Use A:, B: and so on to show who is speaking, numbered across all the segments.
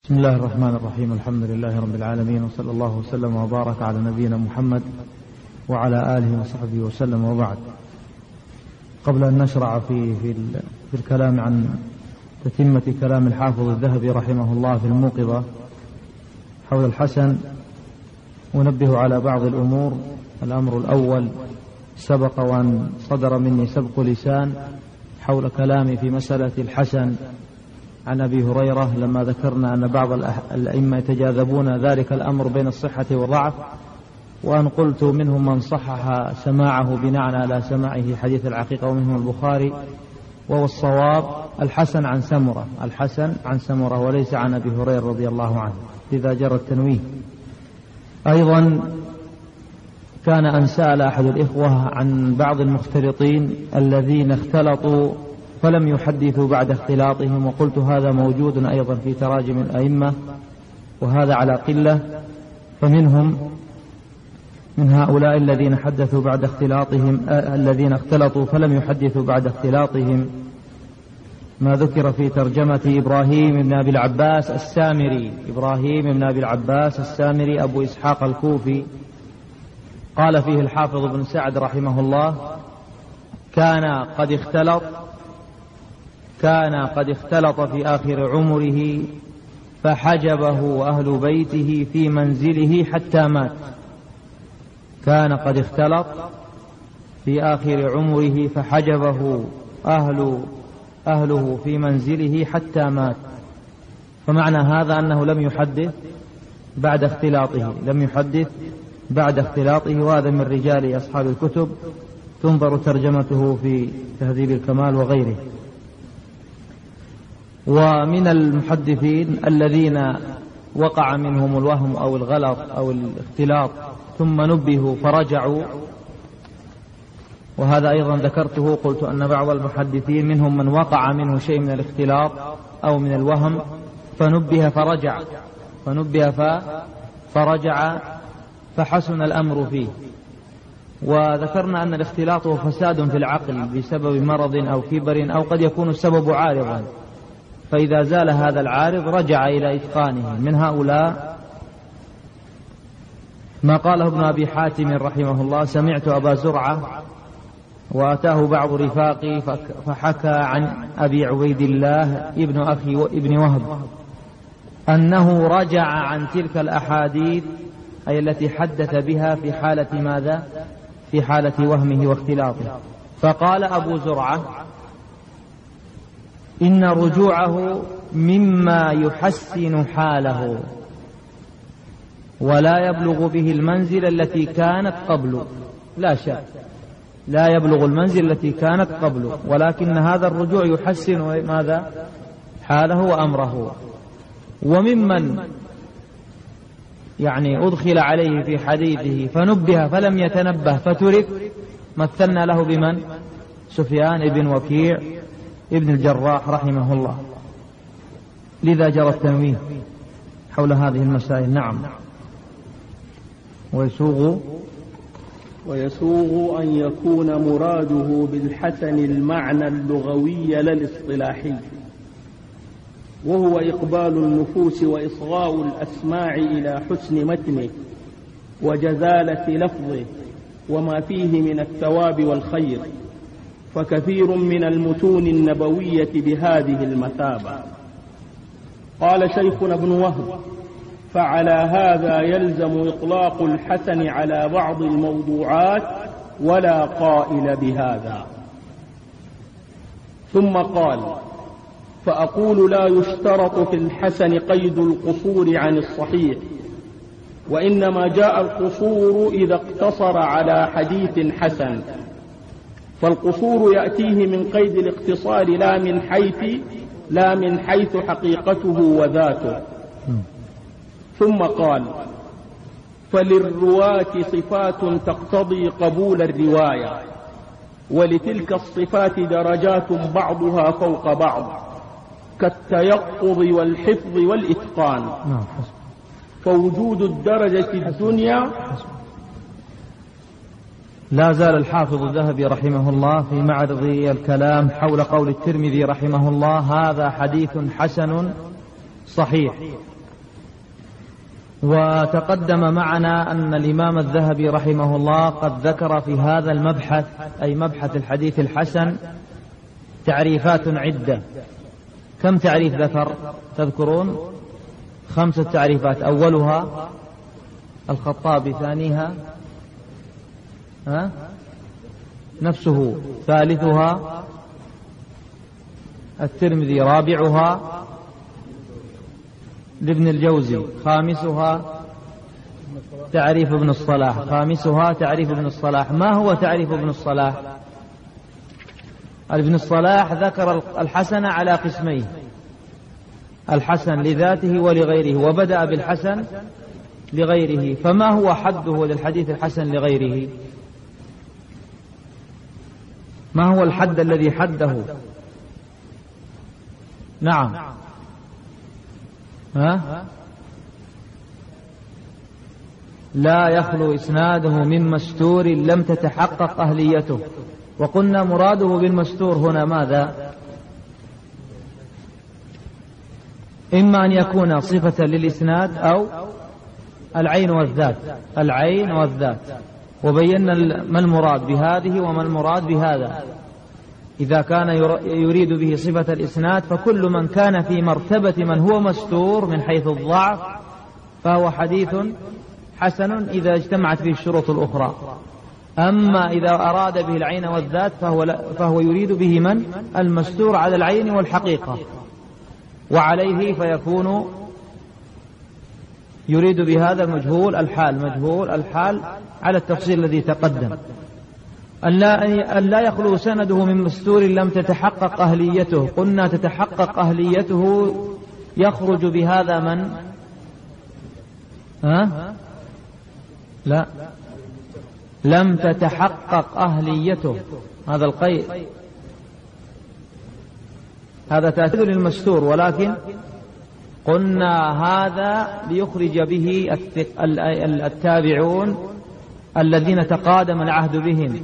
A: بسم الله الرحمن الرحيم. الحمد لله رب العالمين، وصلى الله وسلم وبارك على نبينا محمد وعلى آله وصحبه وسلم، وبعد. قبل أن نشرع في الكلام عن تتمة كلام الحافظ الذهبي رحمه الله في الموقظة حول الحسن، ونبه على بعض الأمور. الأمر الأول: سبق وأن صدر مني سبق لسان حول كلامي في مسألة الحسن عن أبي هريرة، لما ذكرنا أن بعض الأئمة يتجاذبون ذلك الأمر بين الصحة والضعف، وأن قلت منهم من صحح سماعه بناء على سماعه حديث العقيقة، ومنهم البخاري، وهو الصواب الحسن عن سمرة وليس عن أبي هريرة رضي الله عنه، إذا جرى التنويه. أيضا كان أن سأل أحد الإخوة عن بعض المختلطين الذين اختلطوا فلم يحدثوا بعد اختلاطهم، وقلت هذا موجود أيضا في تراجم الأئمة، وهذا على قلة. فمنهم من هؤلاء الذين حدثوا بعد اختلاطهم، الذين اختلطوا فلم يحدثوا بعد اختلاطهم، ما ذكر في ترجمة إبراهيم بن أبي العباس السامري أبو إسحاق الكوفي. قال فيه الحافظ بن سعد رحمه الله: كان قد اختلط في آخر عمره فحجبه أهل بيته في منزله حتى مات. كان قد اختلط في آخر عمره فحجبه أهله في منزله حتى مات. فمعنى هذا أنه لم يحدث بعد اختلاطه، وهذا من رجال أصحاب الكتب، تنظر ترجمته في تهذيب الكمال وغيره. ومن المحدثين الذين وقع منهم الوهم أو الغلط أو الاختلاط ثم نبهوا فرجعوا، وهذا أيضا ذكرته، قلت أن بعض المحدثين منهم من وقع منه شيء من الاختلاط أو من الوهم فنبه فرجع فحسن الأمر فيه. وذكرنا أن الاختلاط هو فساد في العقل بسبب مرض أو كبر، أو قد يكون السبب عارضا، فإذا زال هذا العارض رجع إلى إتقانه. من هؤلاء ما قاله ابن أبي حاتم رحمه الله: سمعت أبا زرعة وأتاه بعض رفاقي فحكى عن أبي عبيد الله ابن أخي ابن وهب أنه رجع عن تلك الأحاديث، أي التي حدث بها في حالة ماذا؟ في حالة وهمه واختلاطه. فقال أبو زرعة: إن رجوعه مما يحسن حاله، ولا يبلغ به المنزل التي كانت قبله. لا شك، لا يبلغ المنزل التي كانت قبله، ولكن هذا الرجوع يحسن ماذا؟ حاله وأمره. وممن أدخل عليه في حديثه فنبه فلم يتنبه فترك، مثلنا له بمن؟ سفيان بن وكيع ابن الجراح رحمه الله. لذا جرى التنويه حول هذه المسائل. نعم.
B: ويسوغ أن يكون مراده بالحسن المعنى اللغوي لا الاصطلاحي، وهو إقبال النفوس وإصغاء الأسماع إلى حسن متنه وجزالة لفظه وما فيه من الثواب والخير، فكثير من المتون النبوية بهذه المثابة. قال شيخنا ابن وهب: فعلى هذا يلزم إطلاق الحسن على بعض الموضوعات ولا قائل بهذا. ثم قال: فأقول لا يشترط في الحسن قيد القصور عن الصحيح، وإنما جاء القصور إذا اقتصر على حديث حسن، فالقصور يأتيه من قيد الاقتصار لا من حيث حقيقته وذاته. ثم قال: فللرواة صفات تقتضي قبول الرواية، ولتلك الصفات درجات بعضها فوق بعض، كالتيقظ والحفظ والإتقان. فوجود الدرجة الدنيا.
A: لا زال الحافظ الذهبي رحمه الله في معرض الكلام حول قول الترمذي رحمه الله: هذا حديث حسن صحيح. وتقدم معنا أن الإمام الذهبي رحمه الله قد ذكر في هذا المبحث، أي مبحث الحديث الحسن، تعريفات عدة. كم تعريف ذكر تذكرون؟ 5 تعريفات. أولها الخطابي، ثانيها نفسه، ثالثها الترمذي، رابعها لابن الجوزي، خامسها تعريف ابن الصلاح، خامسها تعريف ابن الصلاح. ما هو تعريف ابن الصلاح؟ ابن الصلاح ذكر الحسن على قسمين: الحسن لذاته ولغيره، وبدأ بالحسن لغيره. فما هو حده للحديث الحسن لغيره؟ ما هو الحد الذي حده؟ نعم، لا يخلو إسناده من مستور لم تتحقق أهليته. وقلنا مراده بالمستور هنا ماذا؟ إما أن يكون صفة للإسناد أو العين والذات، العين والذات. وبينا ما المراد بهذه وما المراد بهذا. إذا كان يريد به صفة الإسناد فكل من كان في مرتبة من هو مستور من حيث الضعف فهو حديث حسن إذا اجتمعت به الشروط الأخرى. أما إذا أراد به العين والذات فهو يريد به من؟ المستور على العين والحقيقة، وعليه فيكون يريد بهذا مجهول الحال، مجهول الحال على التفصيل الذي تقدم. أن لا يخلو سنده من مستور لم تتحقق أهليته. قلنا تتحقق أهليته يخرج بهذا من؟ لا، لم تتحقق أهليته، هذا القيد، هذا تأكيد للمستور، ولكن قلنا هذا ليخرج به التابعون الذين تقادم العهد بهم،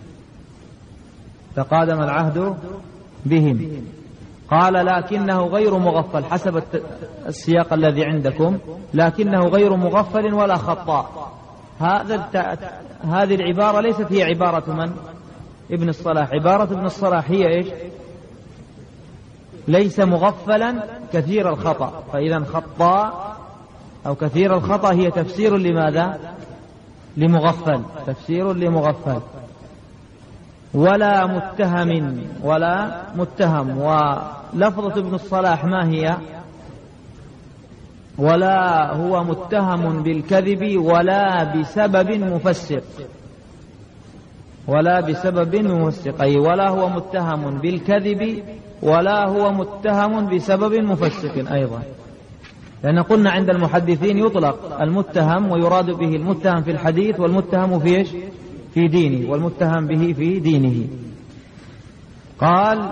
A: تقادم العهد بهم. قال لكنه غير مغفل حسب السياق الذي عندكم، لكنه غير مغفل ولا خطاء. هذه العبارة ليست هي عبارة من؟ ابن الصلاح. عبارة ابن الصلاح هي إيش؟ ليس مغفلا كثير الخطأ. فإذا خطاء أو كثير الخطأ هي تفسير لماذا؟ لمغفل، تفسير لمغفل. ولا متهم، ولا متهم. ولفظة ابن الصلاح ما هي؟ ولا هو متهم بالكذب ولا بسبب مفسق، ولا بسبب مفسق، أي ولا هو متهم بالكذب ولا هو متهم بسبب مفسق أيضا. لأن قلنا عند المحدثين يطلق المتهم ويراد به المتهم في الحديث، والمتهم في إيش؟ في دينه، والمتهم به في دينه. قال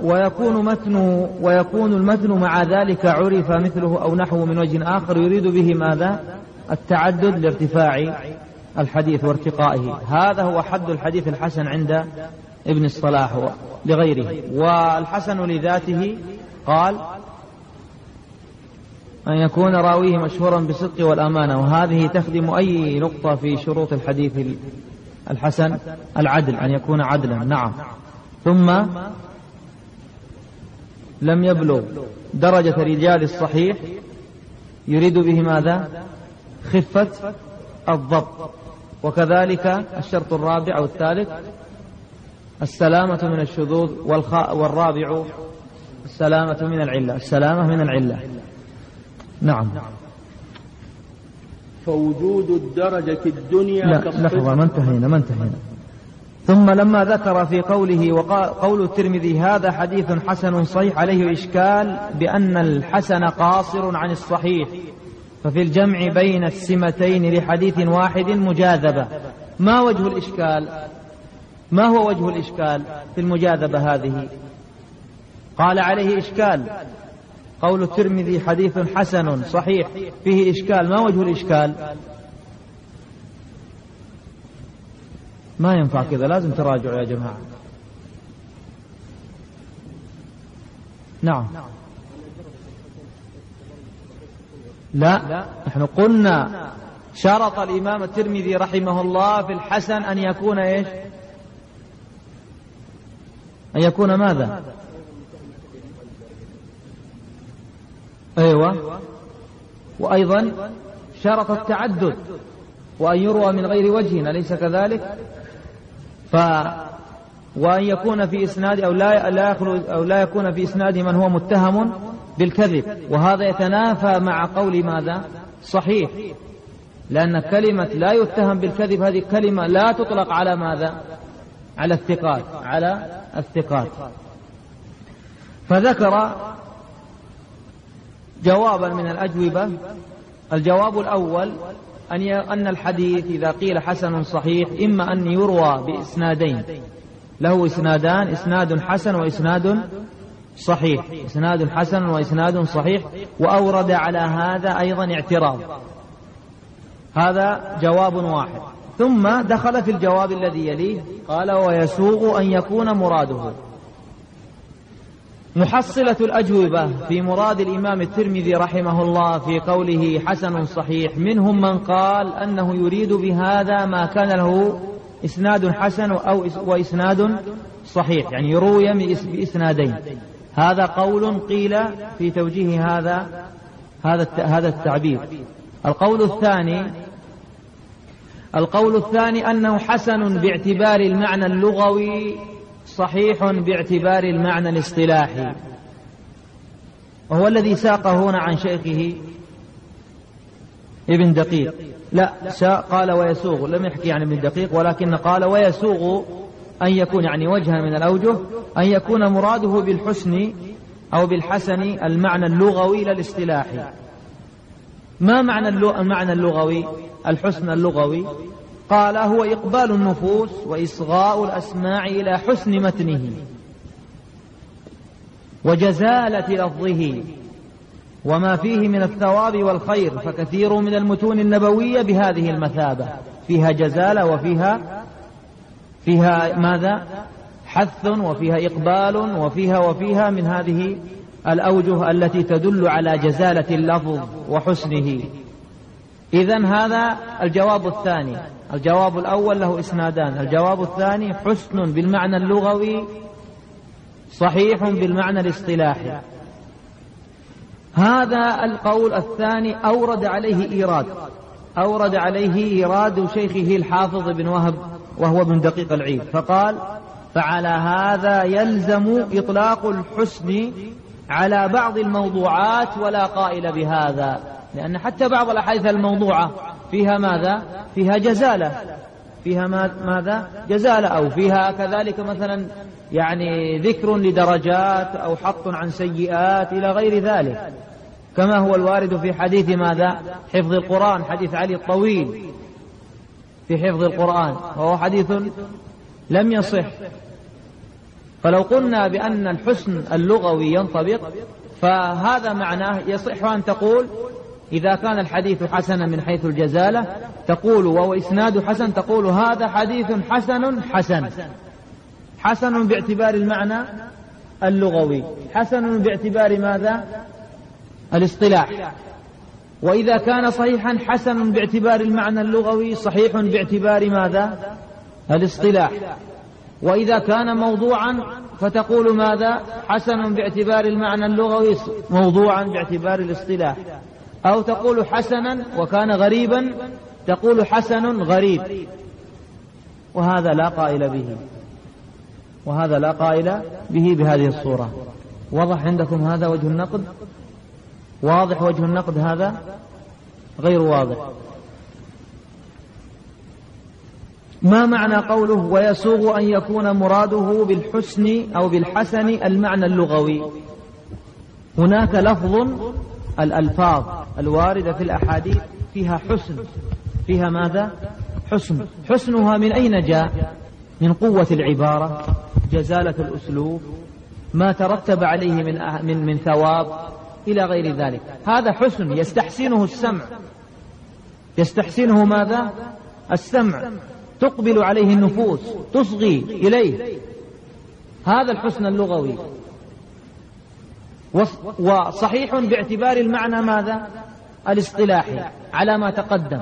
A: ويكون المتن مع ذلك عرف مثله أو نحوه من وجه آخر يريد به ماذا؟ التعدد لارتفاع الحديث وارتقائه. هذا هو حد الحديث الحسن عند ابن الصلاح لغيره. والحسن لذاته قال أن يكون راويه مشهورا بالصدق والأمانة، وهذه تخدم أي نقطة في شروط الحديث الحسن: العدل، أن يكون عدلا. نعم. ثم لم يبلغ درجة رجال الصحيح يريد به ماذا؟ خفة الضبط. وكذلك الشرط الرابع أو الثالث السلامة من الشذوذ، والرابع السلامة من العلة، السلامة من العلة. نعم.
B: فوجود الدرجة الدنيا
A: لحظة، ما انتهينا. ثم لما ذكر في قوله وقول الترمذي هذا حديث حسن صحيح عليه إشكال بأن الحسن قاصر عن الصحيح، ففي الجمع بين السمتين لحديث واحد مجاذبة. ما وجه الإشكال؟ ما هو وجه الإشكال في المجاذبة هذه؟ قال عليه إشكال. قول الترمذي حديث حسن صحيح فيه إشكال. ما وجه الإشكال؟ ما ينفع كذا، لازم تراجعوا يا جماعة. نعم. لا، نحن قلنا شرط الإمام الترمذي رحمه الله في الحسن أن يكون إيش؟ أن يكون ماذا؟ أيوة، وأيضا شرط التعدد وأن يروى من غير وجه، أليس كذلك؟ وأن يكون في إسناد أو لا يكون في إسناد من هو متهم بالكذب، وهذا يتنافى مع قول ماذا؟ صحيح، لأن كلمة لا يتهم بالكذب هذه كلمة لا تطلق على ماذا؟ على الثقات. فذكر جوابا من الأجوبة. الجواب الأول أن الحديث إذا قيل حسن صحيح إما أن يروى بإسنادين، له إسنادان، إسناد حسن وإسناد صحيح، إسناد حسن وإسناد صحيح، وأورد على هذا أيضا اعتراض. هذا جواب واحد. ثم دخل في الجواب الذي يليه قال ويسوغ أن يكون مراده. محصلة الأجوبة في مراد الإمام الترمذي رحمه الله في قوله حسن صحيح، منهم من قال أنه يريد بهذا ما كان له إسناد حسن وإسناد صحيح، يعني يروي بإسنادين. هذا قول قيل في توجيه هذا التعبير. القول الثاني أنه حسن باعتبار المعنى اللغوي، صحيح باعتبار المعنى الاصطلاحي، وهو الذي ساقه هنا عن شيخه ابن دقيق. لا، قال ويسوغ، لم يحكي عن ابن دقيق، ولكن قال ويسوغ أن يكون يعني وجها من الأوجه أن يكون مراده بالحسن أو بالحسن المعنى اللغوي لا الاصطلاحي. ما معنى المعنى اللغوي؟ الحسن اللغوي قال هو إقبال النفوس وإصغاء الأسماع إلى حسن متنه وجزالة لفظه وما فيه من الثواب والخير، فكثير من المتون النبوية بهذه المثابة، فيها جزالة وفيها ماذا؟ حث، وفيها إقبال، وفيها من هذه الأوجه التي تدل على جزالة اللفظ وحسنه. إذن هذا الجواب الثاني. الجواب الأول له إسنادان، الجواب الثاني حسن بالمعنى اللغوي، صحيح بالمعنى الاصطلاحي. هذا القول الثاني أورد عليه إيراد شيخه الحافظ بن وهب وهو ابن دقيق العيد، فقال فعلى هذا يلزم إطلاق الحسن على بعض الموضوعات ولا قائل بهذا، لأن حتى بعض الأحاديث الموضوعة فيها ماذا؟ فيها جزالة، فيها ماذا؟ جزالة، أو فيها كذلك مثلا يعني ذكر لدرجات أو حط عن سيئات إلى غير ذلك، كما هو الوارد في حديث ماذا؟ حفظ القرآن، حديث علي الطويل في حفظ القرآن، وهو حديث لم يصح. فلو قلنا بأن الحسن اللغوي ينطبق فهذا معناه يصح أن تقول إذا كان الحديث حسنا من حيث الجزالة تقول وهو إسناد حسن، تقول هذا حديث حسن باعتبار المعنى اللغوي، حسن باعتبار ماذا؟ الاصطلاح. وإذا كان صحيحا حسن باعتبار المعنى اللغوي، صحيح باعتبار ماذا؟ الاصطلاح. وإذا كان موضوعا فتقول ماذا؟ حسن باعتبار المعنى اللغوي، موضوعا باعتبار الاصطلاح. أو تقول حسنا وكان غريبا تقول حسن غريب، وهذا لا قائل به بهذه الصورة. واضح عندكم هذا وجه النقد؟ واضح وجه النقد؟ هذا غير واضح. ما معنى قوله ويسوغ أن يكون مراده بالحسن أو بالحسن المعنى اللغوي؟ هناك لفظ، الألفاظ الواردة في الأحاديث فيها حسن، فيها ماذا؟ حسن. حسنها من أين جاء؟ من قوة العبارة، جزالة الأسلوب، ما ترتب عليه من ثواب إلى غير ذلك. هذا حسن يستحسنه السمع، يستحسنه ماذا؟ السمع، تقبل عليه النفوس، تصغي إليه، هذا الحسن اللغوي. وصحيح باعتبار المعنى ماذا؟ الاصطلاحي على ما تقدم.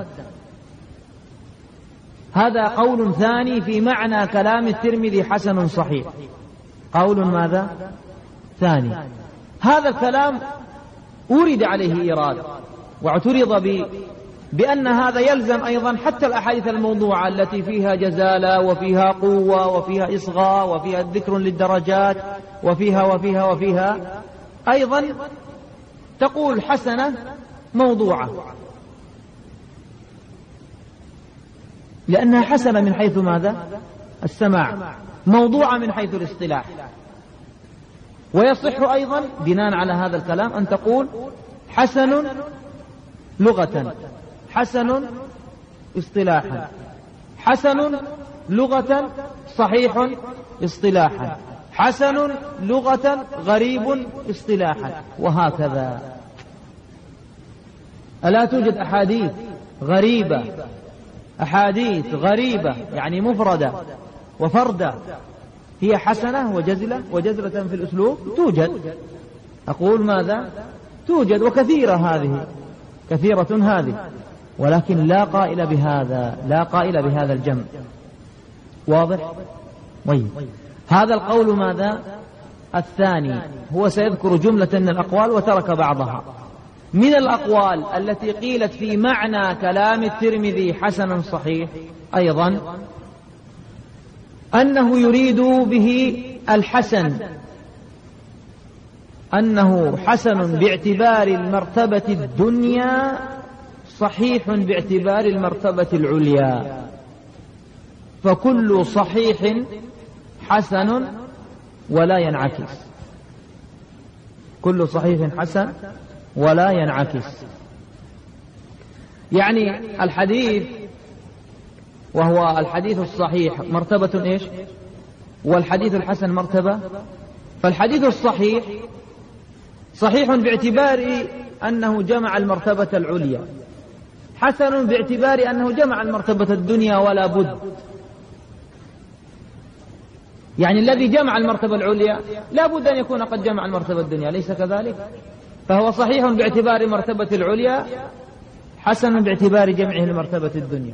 A: هذا قول ثاني في معنى كلام الترمذي حسن صحيح، قول ماذا؟ ثاني. هذا الكلام أورد عليه إيراد واعترض بأن هذا يلزم أيضا حتى الأحاديث الموضوعة التي فيها جزالة وفيها قوة وفيها إصغاء وفيها ذكر للدرجات وفيها أيضا تقول حسنة موضوعة، لأنها حسنة من حيث ماذا؟ السماع، موضوعة من حيث الاصطلاح. ويصح أيضا بناء على هذا الكلام أن تقول حسن لغة، حسن اصطلاحا، حسن لغة صحيح اصطلاحا، حسن لغة غريب اصطلاحا، وهكذا. ألا توجد أحاديث غريبة، أحاديث غريبة يعني مفردة وفردة هي حسنة وجزلة في الأسلوب؟ توجد. أقول ماذا؟ توجد، وكثيرة هذه، كثيرة هذه، ولكن لا قائل بهذا، لا قائل بهذا الجمع. واضح؟ طيب، هذا القول ماذا؟ الثاني. هو سيذكر جملة من الأقوال وترك بعضها. من الأقوال التي قيلت في معنى كلام الترمذي حسن صحيح أيضا أنه يريد به الحسن، أنه حسن باعتبار المرتبة الدنيا، صحيح باعتبار المرتبة العليا. فكل صحيح حسن ولا ينعكس، كل صحيح حسن ولا ينعكس. يعني الحديث، وهو الحديث الصحيح مرتبة إيش؟ والحديث الحسن مرتبة. فالحديث الصحيح صحيح باعتبار أنه جمع المرتبة العليا، حسن باعتبار أنه جمع المرتبة الدنيا ولا بد. يعني الذي جمع المرتبة العليا لا بد أن يكون قد جمع المرتبة الدنيا، أليس كذلك؟ فهو صحيح باعتبار مرتبة العليا، حسن باعتبار جمعه المرتبة الدنيا.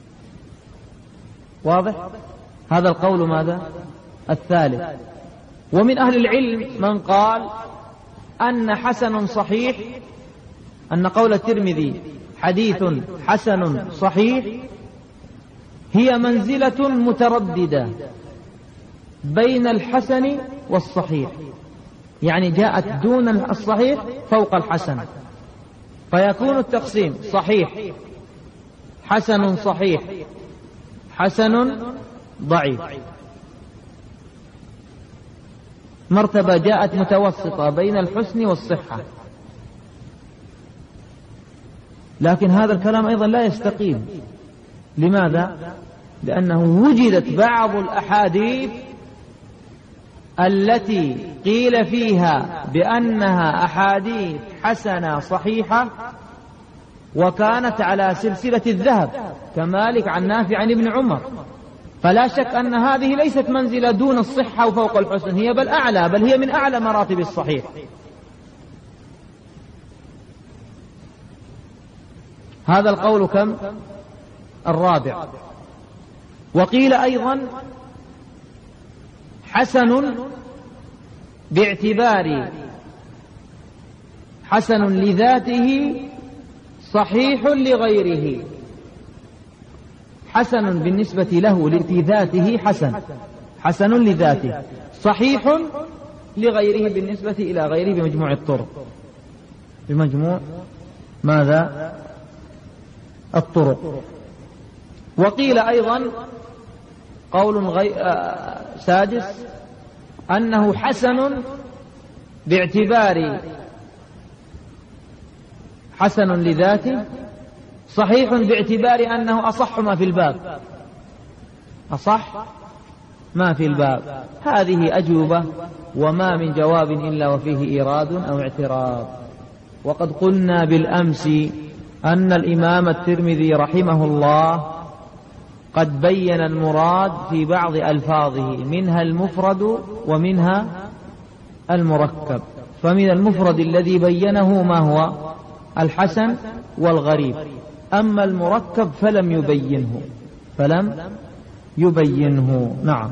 A: واضح؟ هذا القول ماذا؟ الثالث. ومن أهل العلم من قال أن حسن صحيح، أن قول الترمذي حديث حسن صحيح هي منزلة مترددة بين الحسن والصحيح، يعني جاءت دون الصحيح فوق الحسن، فيكون التقسيم صحيح، حسن صحيح، حسن ضعيف. مرتبة جاءت متوسطة بين الحسن والصحة. لكن هذا الكلام أيضا لا يستقيم. لماذا؟ لأنه وجدت بعض الأحاديث التي قيل فيها بأنها أحاديث حسنة صحيحة وكانت على سلسلة الذهب كمالك عن نافع عن ابن عمر، فلا شك أن هذه ليست منزلة دون الصحة وفوق الحسن، هي بل أعلى، بل هي من أعلى مراتب الصحيح. هذا القول كم؟ الرابع. وقيل أيضا حسن باعتبار حسن لذاته صحيح لغيره، حسن بالنسبة له لذاته حسن، حسن لذاته، صحيح لغيره بالنسبة إلى غيره بمجموع الطرق، بمجموع ماذا؟ الطرق. وقيل أيضا قول سادس أنه حسن باعتبار حسن لذاته، صحيح باعتبار أنه أصح ما في الباب، أصح ما في الباب. هذه أجوبة وما من جواب إلا وفيه إيراد أو اعتراض. وقد قلنا بالأمس أن الإمام الترمذي رحمه الله قد بين المراد في بعض ألفاظه، منها المفرد ومنها المركب. فمن المفرد الذي بينه ما هو؟ الحسن والغريب. أما المركب فلم يبينه. نعم.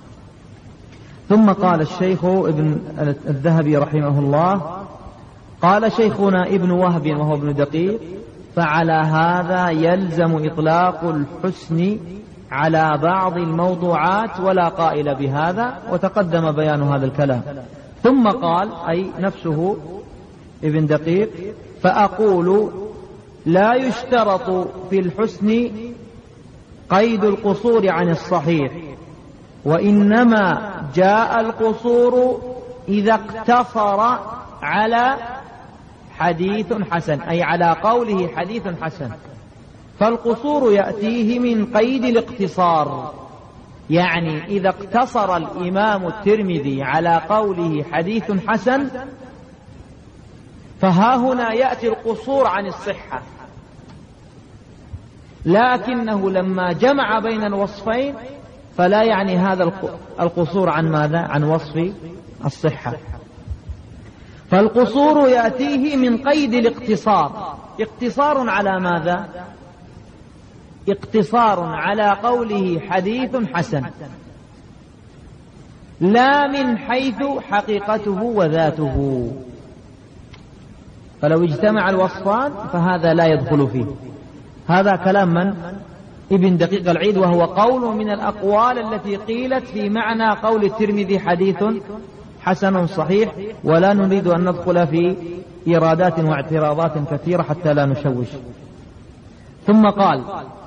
A: ثم قال الشيخ ابن الذهبي رحمه الله: قال شيخنا ابن وهب وهو ابن دقيق: فعلى هذا يلزم إطلاق الحسن على بعض الموضوعات ولا قائل بهذا، وتقدم بيان هذا الكلام. ثم قال، أي نفسه ابن دقيق: فأقول لا يشترط في الحسن قيد القصور عن الصحيح، وإنما جاء القصور إذا اقتصر على حديث حسن، أي على قوله حديث حسن. فالقصور يأتيه من قيد الاقتصار، يعني إذا اقتصر الإمام الترمذي على قوله حديث حسن فها هنا يأتي القصور عن الصحة، لكنه لما جمع بين الوصفين فلا يعني هذا القصور عن ماذا؟ عن وصف الصحة. فالقصور يأتيه من قيد الاقتصار. اقتصار على ماذا؟ اقتصار على قوله حديث حسن، لا من حيث حقيقته وذاته. فلو اجتمع الوصفان فهذا لا يدخل فيه. هذا كلام من؟ ابن دقيق العيد، وهو قول من الأقوال التي قيلت في معنى قول الترمذي حديث حسن صحيح، ولا نريد أن ندخل في إيرادات واعتراضات كثيرة حتى لا نشوش. ثم قال: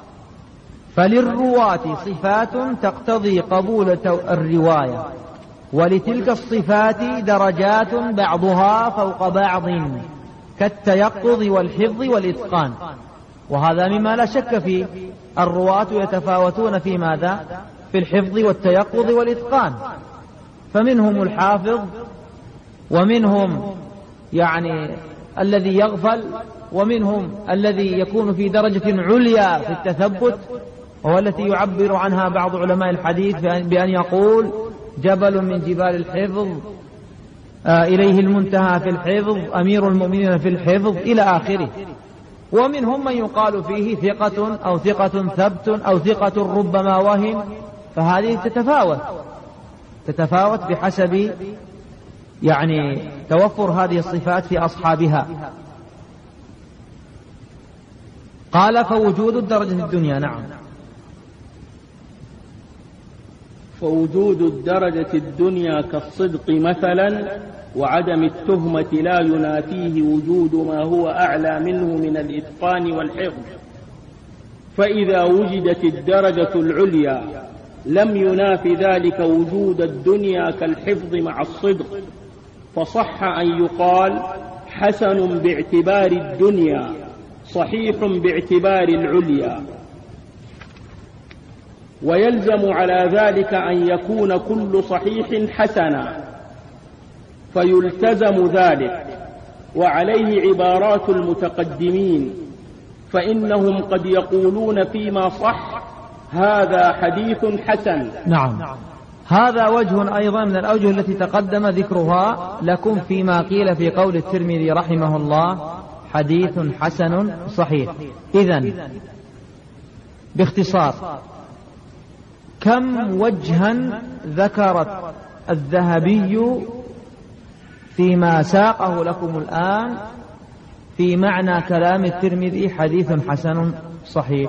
A: فللرواة صفات تقتضي قبول الرواية، ولتلك الصفات درجات بعضها فوق بعض، كالتيقظ والحفظ والإتقان. وهذا مما لا شك فيه، الرواة يتفاوتون في ماذا؟ في الحفظ والتيقظ والإتقان. فمنهم الحافظ، ومنهم يعني الذي يغفل، ومنهم الذي يكون في درجة عليا في التثبت، وهو التي يعبر عنها بعض علماء الحديث بأن يقول: جبل من جبال الحفظ، إليه المنتهى في الحفظ، أمير المؤمنين في الحفظ، إلى آخره. ومنهم من يقال فيه ثقة أو ثقة ثبت أو ثقة ربما وهم. فهذه تتفاوت بحسب يعني توفر هذه الصفات في أصحابها. قال: فوجود الدرجة الدنيا. نعم.
B: فوجود الدرجة الدنيا كالصدق مثلا وعدم التهمة لا ينافيه وجود ما هو أعلى منه من الإتقان والحفظ. فإذا وجدت الدرجة العليا لم يناف ذلك وجود الدنيا كالحفظ مع الصدق، فصح أن يقال حسن باعتبار الدنيا، صحيح باعتبار العليا. ويلزم على ذلك أن يكون كل صحيح حسنا، فيلتزم ذلك. وعليه عبارات المتقدمين، فإنهم قد يقولون فيما صح: هذا حديث حسن.
A: نعم. هذا وجه أيضا من الأوجه التي تقدم ذكرها لكم فيما قيل في قول الترمذي رحمه الله: حديث حسن صحيح. إذن باختصار، كم وجها ذكرت الذهبي فيما ساقه لكم الآن في معنى كلام الترمذي حديث حسن صحيح؟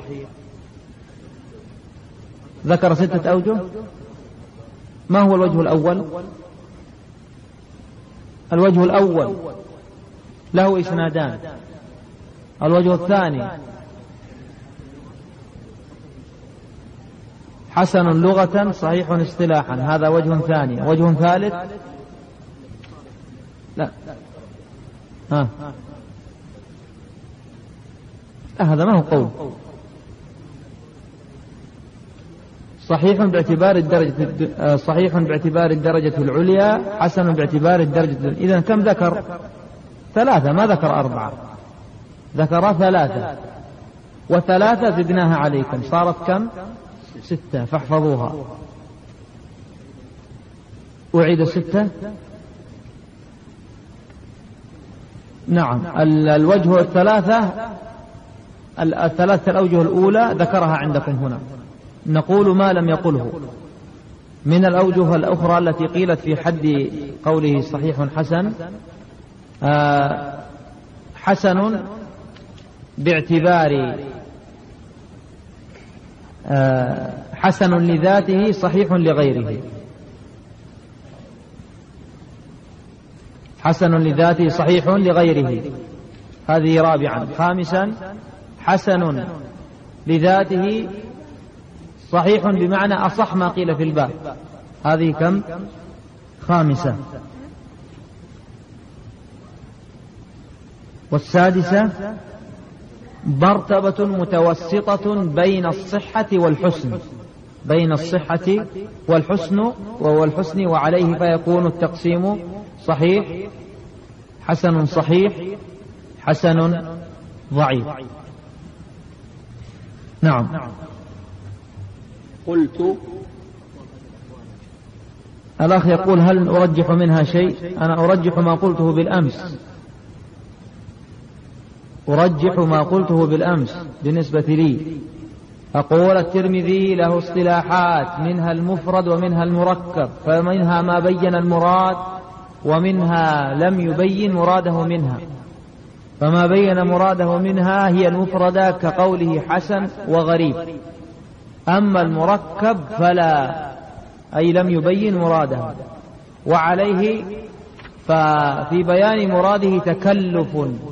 A: ذكر 6 أوجه. ما هو الوجه الأول؟ الوجه الأول له إسنادان. الوجه الثاني حسن لغة صحيح اصطلاحا، هذا وجه ثاني. وجه ثالث لا هذا ما هو قول. صحيح باعتبار الدرجة العليا، حسن باعتبار الدرجة. إذن كم ذكر؟ 3، ما ذكر 4، ذكر 3، و3 زدناها عليكم صارت كم؟ 6، فاحفظوها. أعيد 6. نعم. الوجه 3 الثلاثة الأوجه الأولى ذكرها عندكم هنا، نقول ما لم يقله من الأوجه الأخرى التي قيلت في حد قوله صحيح حسن، حسن باعتبار حسن لذاته صحيح لغيره، حسن لذاته صحيح لغيره، هذه رابعا. خامسا حسن لذاته صحيح بمعنى أصح ما قيل في الباب، هذه كم؟ خامسة. والسادسة مرتبة متوسطة بين الصحة والحسن، بين الصحة والحسن وعليه فيكون التقسيم صحيح، حسن صحيح، حسن ضعيف. نعم.
B: قلت
A: الأخ يقول هل أرجح منها شيء؟ أنا أرجح ما قلته بالأمس، أرجح ما قلته بالأمس بالنسبة لي. أقول الترمذي له اصطلاحات، منها المفرد ومنها المركب، فمنها ما بين المراد ومنها لم يبين مراده منها، فما بين مراده منها هي المفردة كقوله حسن وغريب، أما المركب فلا، أي لم يبين مراده، وعليه ففي بيان مراده تكلف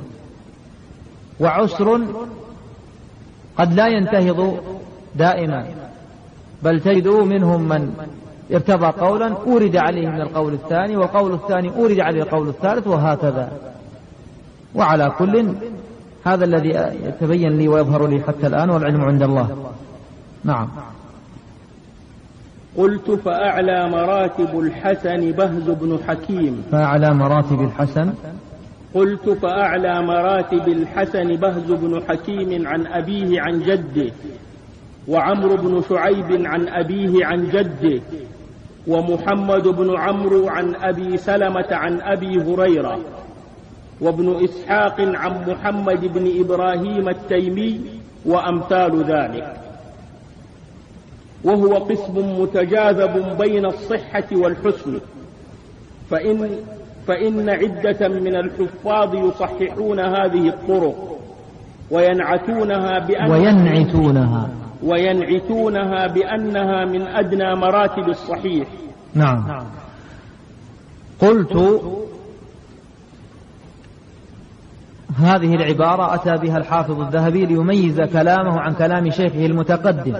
A: وعسر قد لا ينتهض دائما، بل تجدوا منهم من ارتضى قولا أورد عليه من القول الثاني، والقول الثاني أورد عليه القول الثالث، وهكذا. وعلى كل هذا الذي يتبين لي ويظهر لي حتى الآن، والعلم عند الله. نعم.
B: قلت فأعلى مراتب الحسن بهز بن حكيم.
A: فأعلى مراتب الحسن.
B: قلت فأعلى مراتب الحسن بهز بن حكيم عن أبيه عن جده، وعمرو بن شعيب عن أبيه عن جده، ومحمد بن عمرو عن أبي سلمة عن أبي هريرة، وابن إسحاق عن محمد بن إبراهيم التيمي، وأمثال ذلك. وهو قسم متجاذب بين الصحة والحسن، فإن عدة من الحفاظ يصححون هذه الطرق وينعتونها بأنها من أدنى مراتب الصحيح.
A: نعم. قلت هذه العبارة أتى بها الحافظ الذهبي ليميز كلامه عن كلام شيخه المتقدم،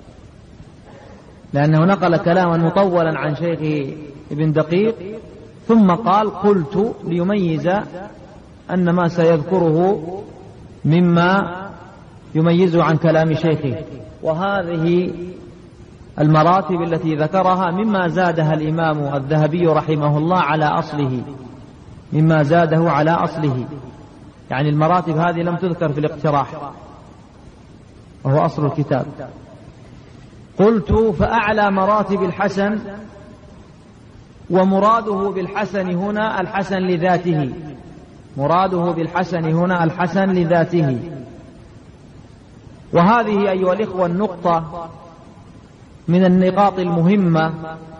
A: لأنه نقل كلاما مطولا عن شيخه ابن دقيق، ثم قال قلت ليميز أن ما سيذكره مما يميزه عن كلام شيخه. وهذه المراتب التي ذكرها مما زادها الإمام الذهبي رحمه الله على أصله، مما زاده على أصله، يعني المراتب هذه لم تذكر في الاقتراح وهو أصل الكتاب. قلت فأعلى مراتب الحسن، ومراده بالحسن هنا الحسن لذاته، مراده بالحسن هنا الحسن لذاته. وهذه أيها الإخوة النقطة من النقاط المهمة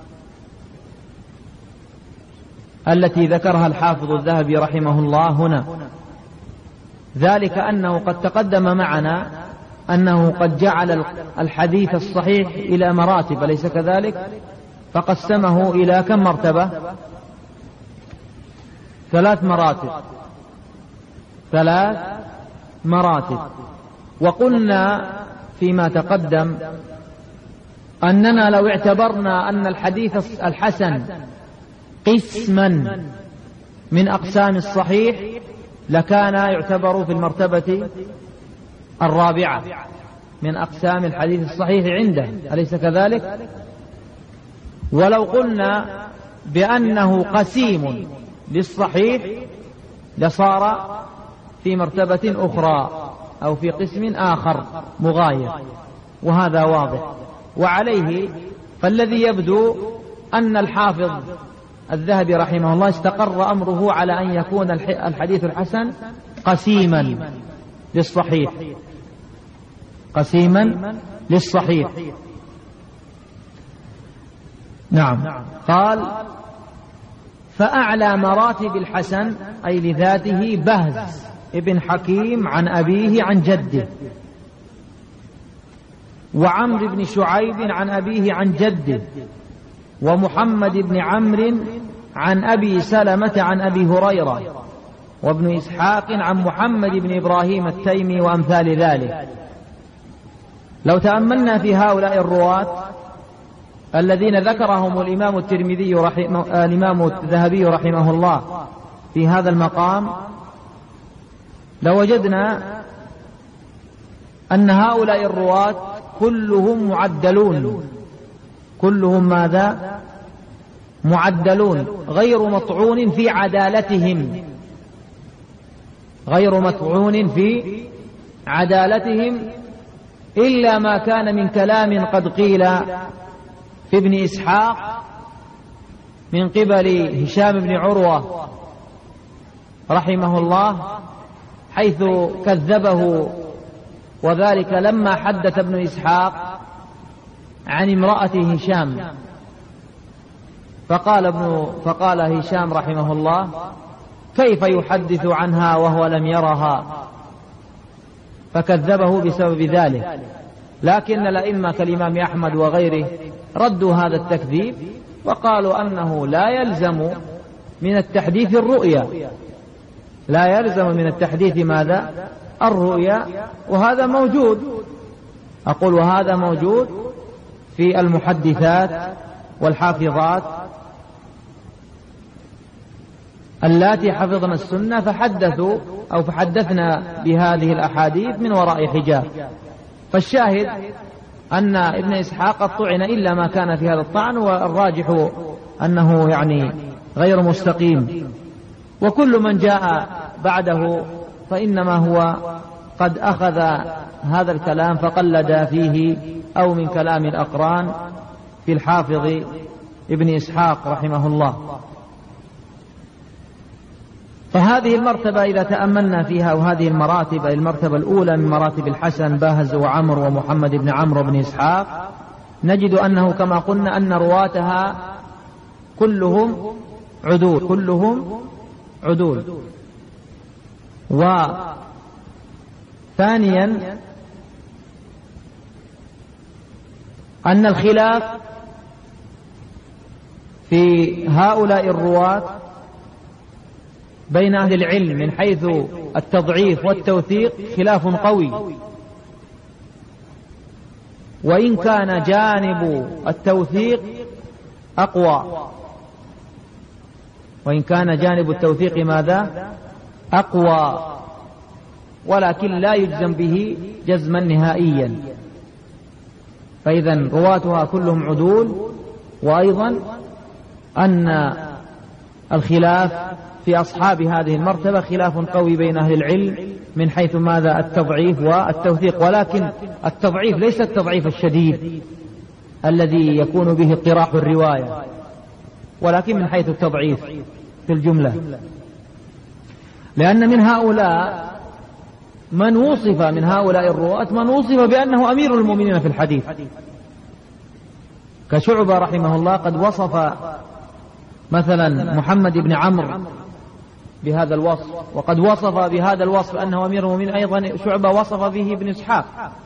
A: التي ذكرها الحافظ الذهبي رحمه الله هنا، ذلك أنه قد تقدم معنا أنه قد جعل الحديث الصحيح إلى مراتب، أليس كذلك؟ فقسمه إلى كم مرتبة؟ 3 مراتب، 3 مراتب. وقلنا فيما تقدم أننا لو اعتبرنا أن الحديث الحسن قسما من أقسام الصحيح لكان يعتبر في المرتبة 4 من أقسام الحديث الصحيح عنده، أليس كذلك؟ ولو قلنا بأنه قسيم للصحيح لصار في مرتبة أخرى أو في قسم آخر مغاير، وهذا واضح. وعليه فالذي يبدو أن الحافظ الذهبي رحمه الله استقر أمره على أن يكون الحديث الحسن قسيما للصحيح، قسيما للصحيح. نعم. قال: فأعلى مراتب الحسن أي لذاته بهز ابن حكيم عن أبيه عن جده، وعمرو بن شعيب عن أبيه عن جده، ومحمد بن عمرو عن أبي سلمة عن أبي هريرة، وابن إسحاق عن محمد بن إبراهيم التيمي وأمثال ذلك. لو تأملنا في هؤلاء الرواة الذين ذكرهم الإمام الترمذي الإمام الذهبي رحمه الله في هذا المقام، لوجدنا أن هؤلاء الرواة كلهم معدلون. كلهم ماذا؟ معدلون، غير مطعون في عدالتهم، غير مطعون في عدالتهم، إلا ما كان من كلام قد قيل في ابن إسحاق من قبل هشام بن عروة رحمه الله، حيث كذبه، وذلك لما حدث ابن إسحاق عن امرأة هشام، فقال هشام رحمه الله: كيف يحدث عنها وهو لم يرها؟ فكذبه بسبب ذلك. لكن الأئمة كالإمام أحمد وغيره ردوا هذا التكذيب وقالوا أنه لا يلزم من التحديث الرؤيا، لا يلزم من التحديث ماذا؟ الرؤيا. وهذا موجود، أقول وهذا موجود في المحدثات والحافظات اللاتي حفظنا السنة فحدثوا أو فحدثنا بهذه الأحاديث من وراء حجاب. فالشاهد أن ابن إسحاق قد طعن إلا ما كان في هذا الطعن، والراجح أنه يعني غير مستقيم. وكل من جاء بعده فإنما هو قد أخذ هذا الكلام فقلد فيه أو من كلام الأقران في الحافظ ابن إسحاق رحمه الله. فهذه المرتبة إذا تأملنا فيها، وهذه المراتب، المرتبة الأولى من مراتب الحسن باهز وعمر ومحمد بن عمرو بن إسحاق، نجد أنه كما قلنا أن رواتها كلهم عدول، كلهم عدول. وثانيا أن الخلاف في هؤلاء الرواة بين أهل العلم من حيث التضعيف والتوثيق خلاف قوي، وإن كان جانب التوثيق أقوى، وإن كان جانب التوثيق ماذا؟ أقوى، ولكن لا يجزم به جزما نهائيا. فإذا رواتها كلهم عدول. وأيضا أن الخلاف في أصحاب هذه المرتبة خلاف قوي بين أهل العلم من حيث ماذا؟ التضعيف والتوثيق، ولكن التضعيف ليس التضعيف الشديد الذي يكون به اضطراح الرواية، ولكن من حيث التضعيف في الجملة. لأن من هؤلاء من وصف، من هؤلاء الرواة من وصف بأنه أمير المؤمنين في الحديث، كشعبة رحمه الله قد وصف مثلا محمد بن عمرو بهذا الوصف، وقد وصف بهذا الوصف أنه أمير المؤمنين أيضا شعبة وصف به ابن إسحاق.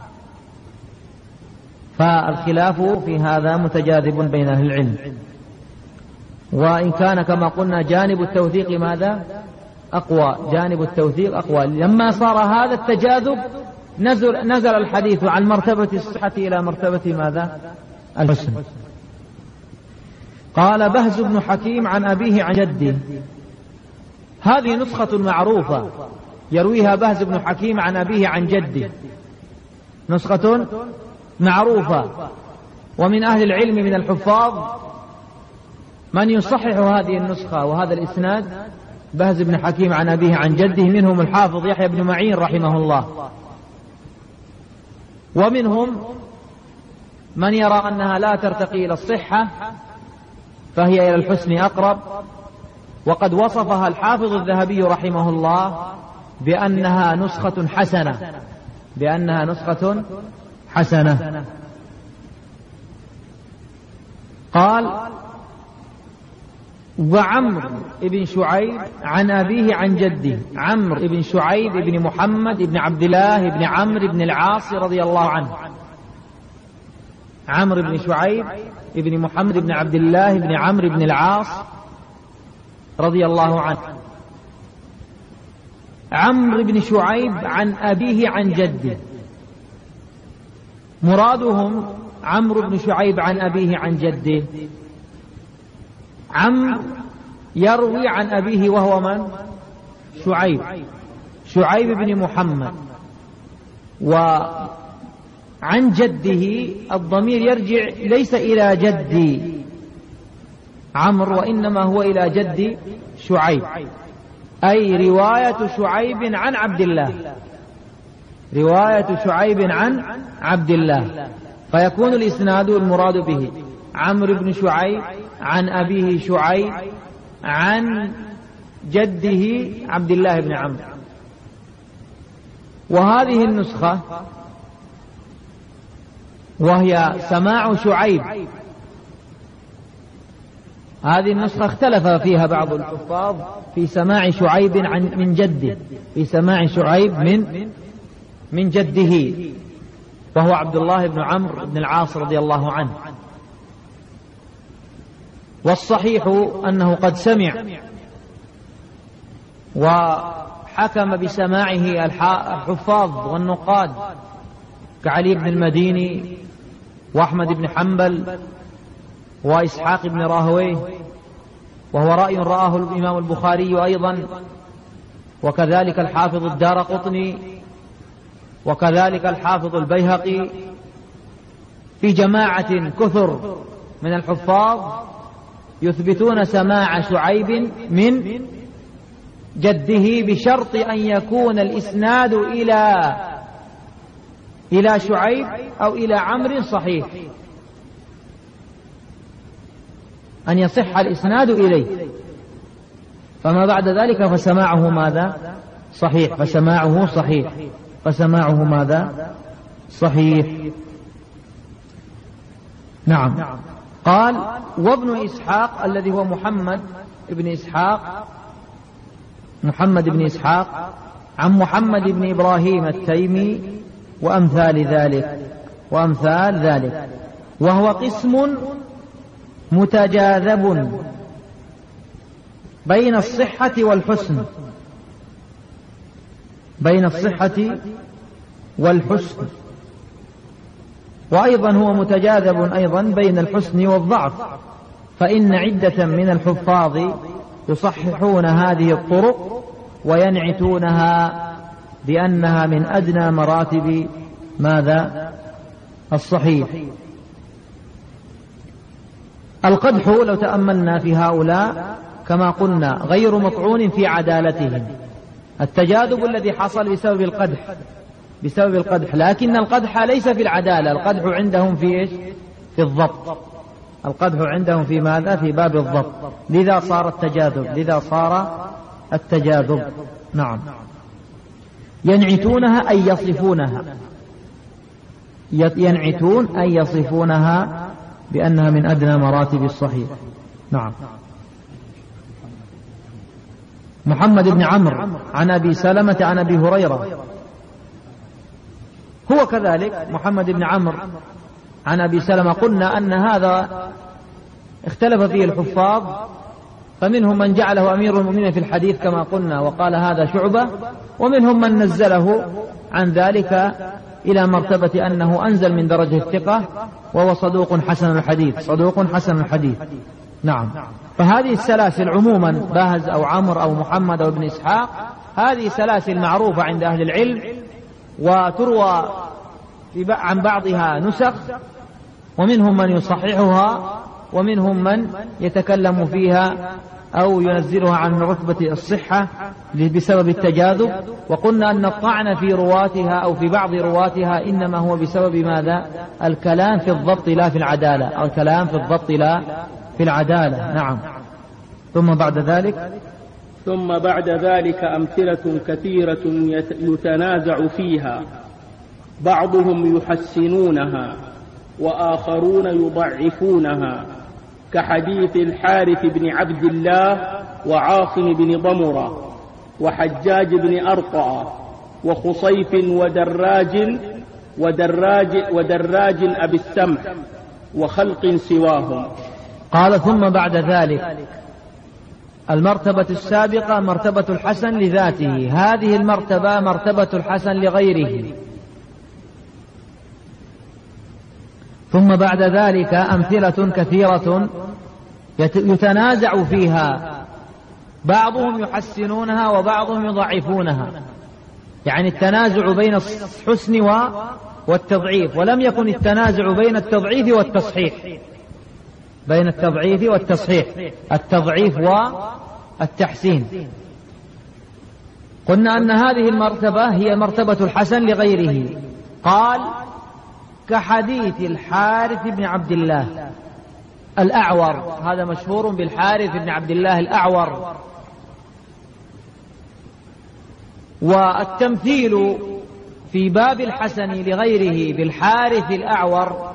A: فالخلاف في هذا متجاذب بين أهل العلم. وإن كان كما قلنا جانب التوثيق ماذا؟ أقوى، جانب التوثيق أقوى. لما صار هذا التجاذب نزل الحديث عن مرتبة الصحة إلى مرتبة ماذا؟ الحسن. قال بهز بن حكيم عن أبيه عن جده. هذه نسخة معروفة يرويها بهز بن حكيم عن أبيه عن جده، نسخة معروفة. ومن أهل العلم من الحفاظ من يصحح هذه النسخة وهذا الإسناد، بهز بن حكيم عن أبيه عن جده، منهم الحافظ يحيى بن معين رحمه الله، ومنهم من يرى أنها لا ترتقي إلى الصحة فهي إلى الحسن أقرب. وقد وصفها الحافظ الذهبي رحمه الله بأنها نسخة حسنة، بأنها نسخة حسنة. قال: وعمرو بن شعيب عن أبيه عن جده. عمرو بن شعيب بن محمد بن عبد الله بن عمرو بن العاص رضي الله عنه. عمرو بن شعيب بن محمد بن عبد الله بن عمرو بن العاص رضي الله عنه. عمرو بن شعيب عن أبيه عن جده. مرادهم عمرو بن شعيب عن أبيه عن جده. عمرو يروي عن أبيه وهو من؟ شعيب. شعيب بن محمد. وعن جده الضمير يرجع ليس إلى جدي عمرو، وإنما هو إلى جد شعيب، أي رواية شعيب عن عبد الله. رواية شعيب عن عبد الله، فيكون الإسناد المراد به عمرو بن شعيب عن أبيه شعيب عن جده عبد الله بن عمرو. وهذه النسخة وهي سماع شعيب، هذه النسخة اختلف فيها بعض الحفاظ في سماع شعيب من جده، في سماع شعيب من جده، وهو عبد الله بن عمرو بن العاص رضي الله عنه. والصحيح أنه قد سمع وحكم بسماعه الحفاظ والنقاد كعلي بن المديني وأحمد بن حنبل وإسحاق بن راهويه، وهو رأي رآه الإمام البخاري أيضا، وكذلك الحافظ الدارقطني، وكذلك الحافظ البيهقي، في جماعة كثر من الحفاظ يثبتون سماع شعيب من جده بشرط أن يكون الإسناد إلى شعيب أو إلى عمرو صحيح، أن يصح الإسناد إليه، فما بعد ذلك فسماعه ماذا؟ صحيح. فسماعه صحيح. فسماعه ماذا؟ صحيح. نعم. قال: وابن إسحاق الذي هو محمد بن إسحاق، محمد بن إسحاق عن محمد بن إبراهيم التيمي وأمثال ذلك، وهو قسم متجاذب بين الصحة والحسن، بين الصحة والحسن، وأيضا هو متجاذب أيضا بين الحسن والضعف، فإن عدة من الحفاظ يصححون هذه الطرق وينعتونها بأنها من أدنى مراتب ماذا؟ الصحيح. القدح لو تأملنا في هؤلاء كما قلنا غير مطعون في عدالتهم، التجاذب الذي حصل بسبب القدح، لكن القدح ليس في العدالة، القدح عندهم في إيش؟ في الضبط. القدح عندهم في ماذا؟ في باب الضبط، لذا صار التجاذب. نعم. ينعتونها أي يصفونها بأنها من أدنى مراتب الصحيح. نعم. محمد بن عمرو عن أبي سلمة عن أبي هريرة، هو كذلك محمد بن عمرو عن أبي سلمة. قلنا أن هذا اختلف فيه الحفاظ، فمنهم من جعله أمير المؤمنين في الحديث كما قلنا وقال هذا شعبة، ومنهم من نزله عن ذلك إلى مرتبة أنه أنزل من درجة الثقة، وهو صدوق حسن الحديث. نعم. فهذه السلاسل عموما، باهز أو عمرو أو محمد أو ابن إسحاق، هذه سلاسل معروفة عند أهل العلم، وتروى عن بعضها نسخ، ومنهم من يصححها ومنهم من يتكلم فيها أو ينزلها عن رتبة الصحة بسبب التجاذب. وقلنا أن الطعن في رواتها أو في بعض رواتها إنما هو بسبب ماذا؟ الكلام في الضبط لا في العدالة. نعم. ثم بعد ذلك
B: أمثلة كثيرة يتنازع فيها، بعضهم يحسنونها وآخرون يضعفونها، كحديث الحارث بن عبد الله وعاصم بن ضمرة وحجاج بن أرطع وخصيف ودراج أبي السمح وخلق سواهم.
A: قال: ثم بعد ذلك المرتبة السابقة مرتبة الحسن لذاته، هذه المرتبة مرتبة الحسن لغيره. ثم بعد ذلك أمثلة كثيرة يتنازع فيها، بعضهم يحسنونها وبعضهم يضعفونها، يعني التنازع بين الحسن والتضعيف، ولم يكن التنازع بين التضعيف والتصحيح، بين التضعيف والتصحيح، التضعيف والتحسين. قلنا أن هذه المرتبة هي مرتبة الحسن لغيره. قال: كحديث الحارث بن عبد الله الأعور، هذا مشهور بالحارث بن عبد الله الأعور. والتمثيل في باب الحسن لغيره بالحارث الأعور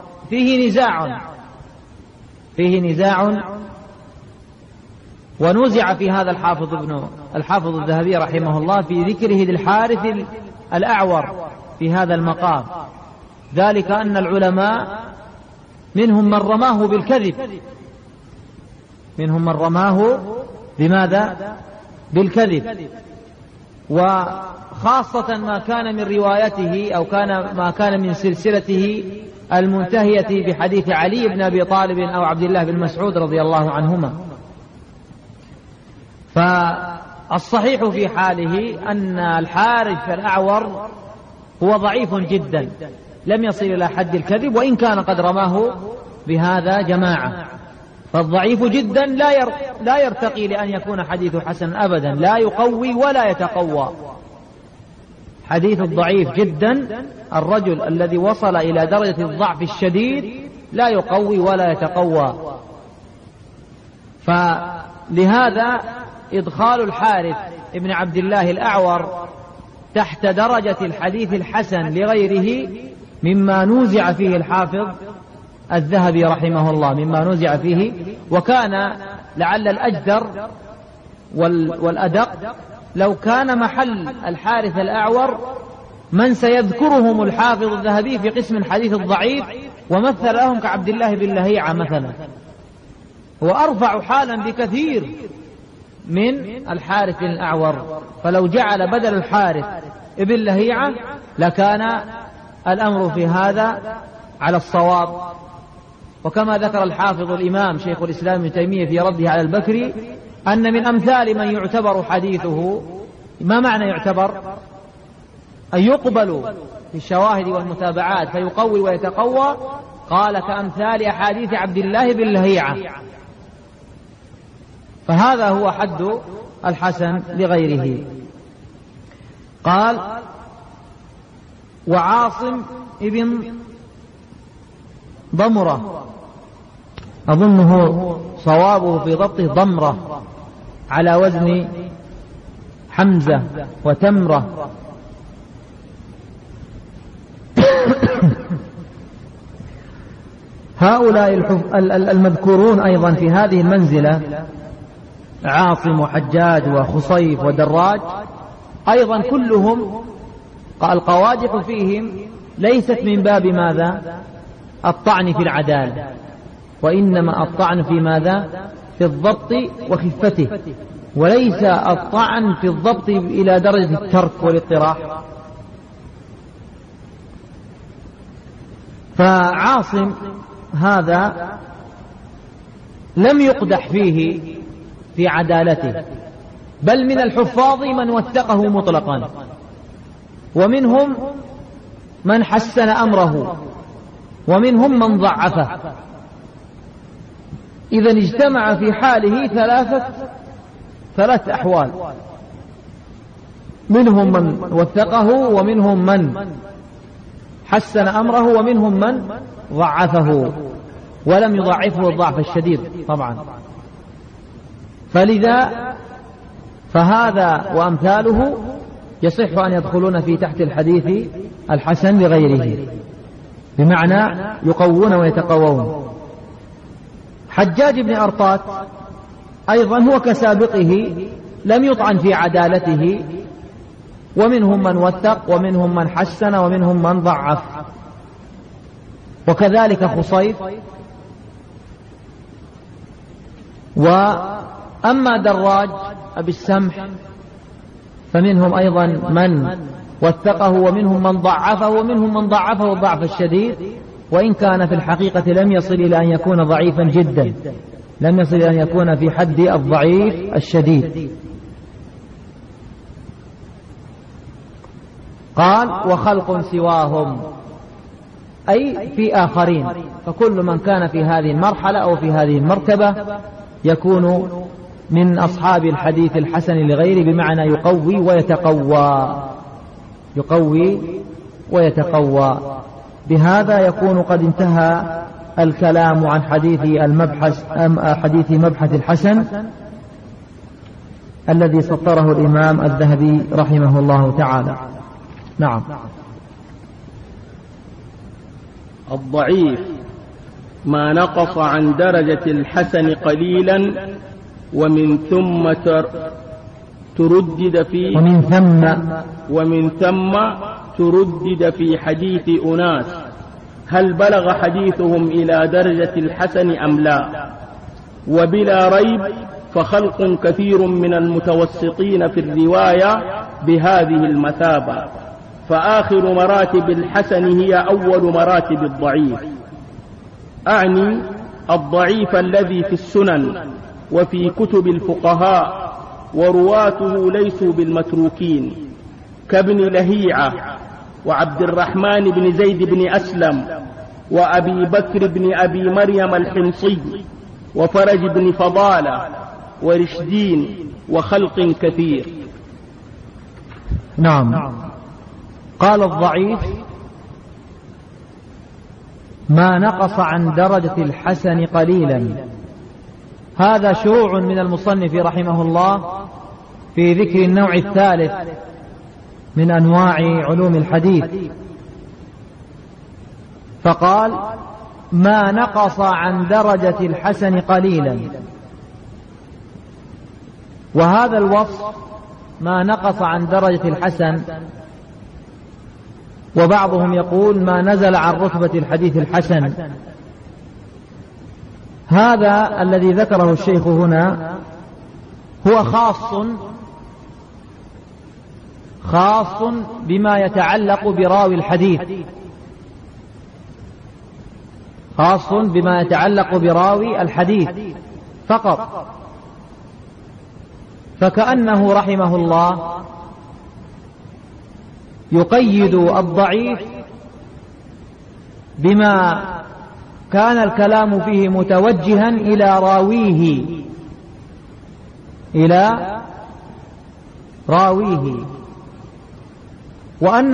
A: فيه نزاع ونزع في هذا الحافظ الذهبي رحمه الله في ذكره للحارث الأعور في هذا المقام، ذلك أن العلماء منهم من رماه بالكذب، منهم من رماه بماذا؟ بالكذب، وخاصة ما كان من روايته أو ما كان من سلسلته المنتهية بحديث علي بن أبي طالب أو عبد الله بن مسعود رضي الله عنهما. فالصحيح في حاله أن الحارث الأعور هو ضعيف جدا، لم يصل إلى حد الكذب، وإن كان قد رماه بهذا جماعة. فالضعيف جدا لا يرتقي لأن يكون حديث حسن أبدا، لا يقوي ولا يتقوى. حديث الضعيف جدا، الرجل الذي وصل إلى درجة الضعف الشديد لا يقوي ولا يتقوى. فلهذا إدخال الحارث ابن عبد الله الأعور تحت درجة الحديث الحسن لغيره مما نوزع فيه الحافظ الذهبي رحمه الله، مما نوزع فيه. وكان لعل الأجدر والأدق لو كان محل الحارث الأعور من سيذكرهم الحافظ الذهبي في قسم الحديث الضعيف ومثل لهم كعبد الله بن لهيعة مثلا، هو أرفع حالا بكثير من الحارث الأعور. فلو جعل بدل الحارث ابن لهيعة لكان الأمر في هذا على الصواب. وكما ذكر الحافظ الإمام شيخ الإسلام ابن تيمية في رده على البكري أن من أمثال من يعتبر حديثه، ما معنى يعتبر؟ أن يقبل في الشواهد والمتابعات فيقوي ويتقوى. قال: كأمثال أحاديث عبد الله بن لهيعة. فهذا هو حد الحسن لغيره. قال: وعاصم ابن ضمرة، أظنه صوابه في ضبطه ضمرة على وزن حمزة وتمرة. هؤلاء المذكورون أيضا في هذه المنزلة عاصم وحجاج وخصيف ودراج أيضا كلهم القوادح فيهم ليست من باب ماذا؟ الطعن في العدالة، وإنما الطعن في ماذا؟ في الضبط وخفته، وليس الطعن في الضبط إلى درجة الترك والاضطراح. فعاصم هذا لم يقدح فيه في عدالته، بل من الحفاظ من وثقه مطلقا، ومنهم من حسن أمره، ومنهم من ضعفه. إذن اجتمع في حاله ثلاث أحوال، منهم من وثقه، ومنهم من حسن أمره، ومنهم من ضعفه ولم يضعفه الضعف الشديد طبعا. فلذا فهذا وأمثاله يصح أن يدخلون في تحت الحديث الحسن لغيره، بمعنى يقوون ويتقوون. حجاج بن أرطاة أيضا هو كسابقه، لم يطعن في عدالته، ومنهم من وثق ومنهم من حسن ومنهم من ضعف، وكذلك خصيف. وأما دراج أبي السمح فمنهم أيضا من وثقه ومنهم من ضعفه، ومنهم من ضعفه الضعف الشديد، وإن كان في الحقيقة لم يصل إلى أن يكون ضعيفا جدا، لم يصل إلى أن يكون في حد الضعيف الشديد. قال وخلق سواهم، أي في آخرين، فكل من كان في هذه المرحلة أو في هذه المرتبة يكون من أصحاب الحديث الحسن لغيره، بمعنى يقوي ويتقوى، يقوي ويتقوى. بهذا يكون قد انتهى الكلام عن حديث مبحث الحسن الذي سطره الإمام الذهبي رحمه الله تعالى. نعم.
B: الضعيف ما نقص عن درجة الحسن قليلا ومن ثم تردد في تردد في حديث أناس هل بلغ حديثهم إلى درجة الحسن أم لا. وبلا ريب فخلق كثير من المتوسطين في الرواية بهذه المثابة، فآخر مراتب الحسن هي أول مراتب الضعيف. أعني الضعيف الذي في السنن وفي كتب الفقهاء ورواته ليسوا بالمتروكين، كابن لهيعة وعبد الرحمن بن زيد بن أسلم وأبي بكر بن أبي مريم الحمصي وفرج بن فضالة ورشدين وخلق كثير.
A: نعم. قال الضعيف ما نقص عن درجة الحسن قليلا. هذا شروع من المصنف رحمه الله في ذكر النوع الثالث من أنواع علوم الحديث، فقال ما نقص عن درجة الحسن قليلا. وهذا الوصف ما نقص عن درجة الحسن، وبعضهم يقول ما نزل عن رتبة الحديث الحسن، هذا الذي ذكره الشيخ هنا هو خاص بما يتعلق براوي الحديث، خاص بما يتعلق براوي الحديث فقط. فكأنه رحمه الله يقيد الضعيف بما كان الكلام فيه متوجها إلى راويه، وأن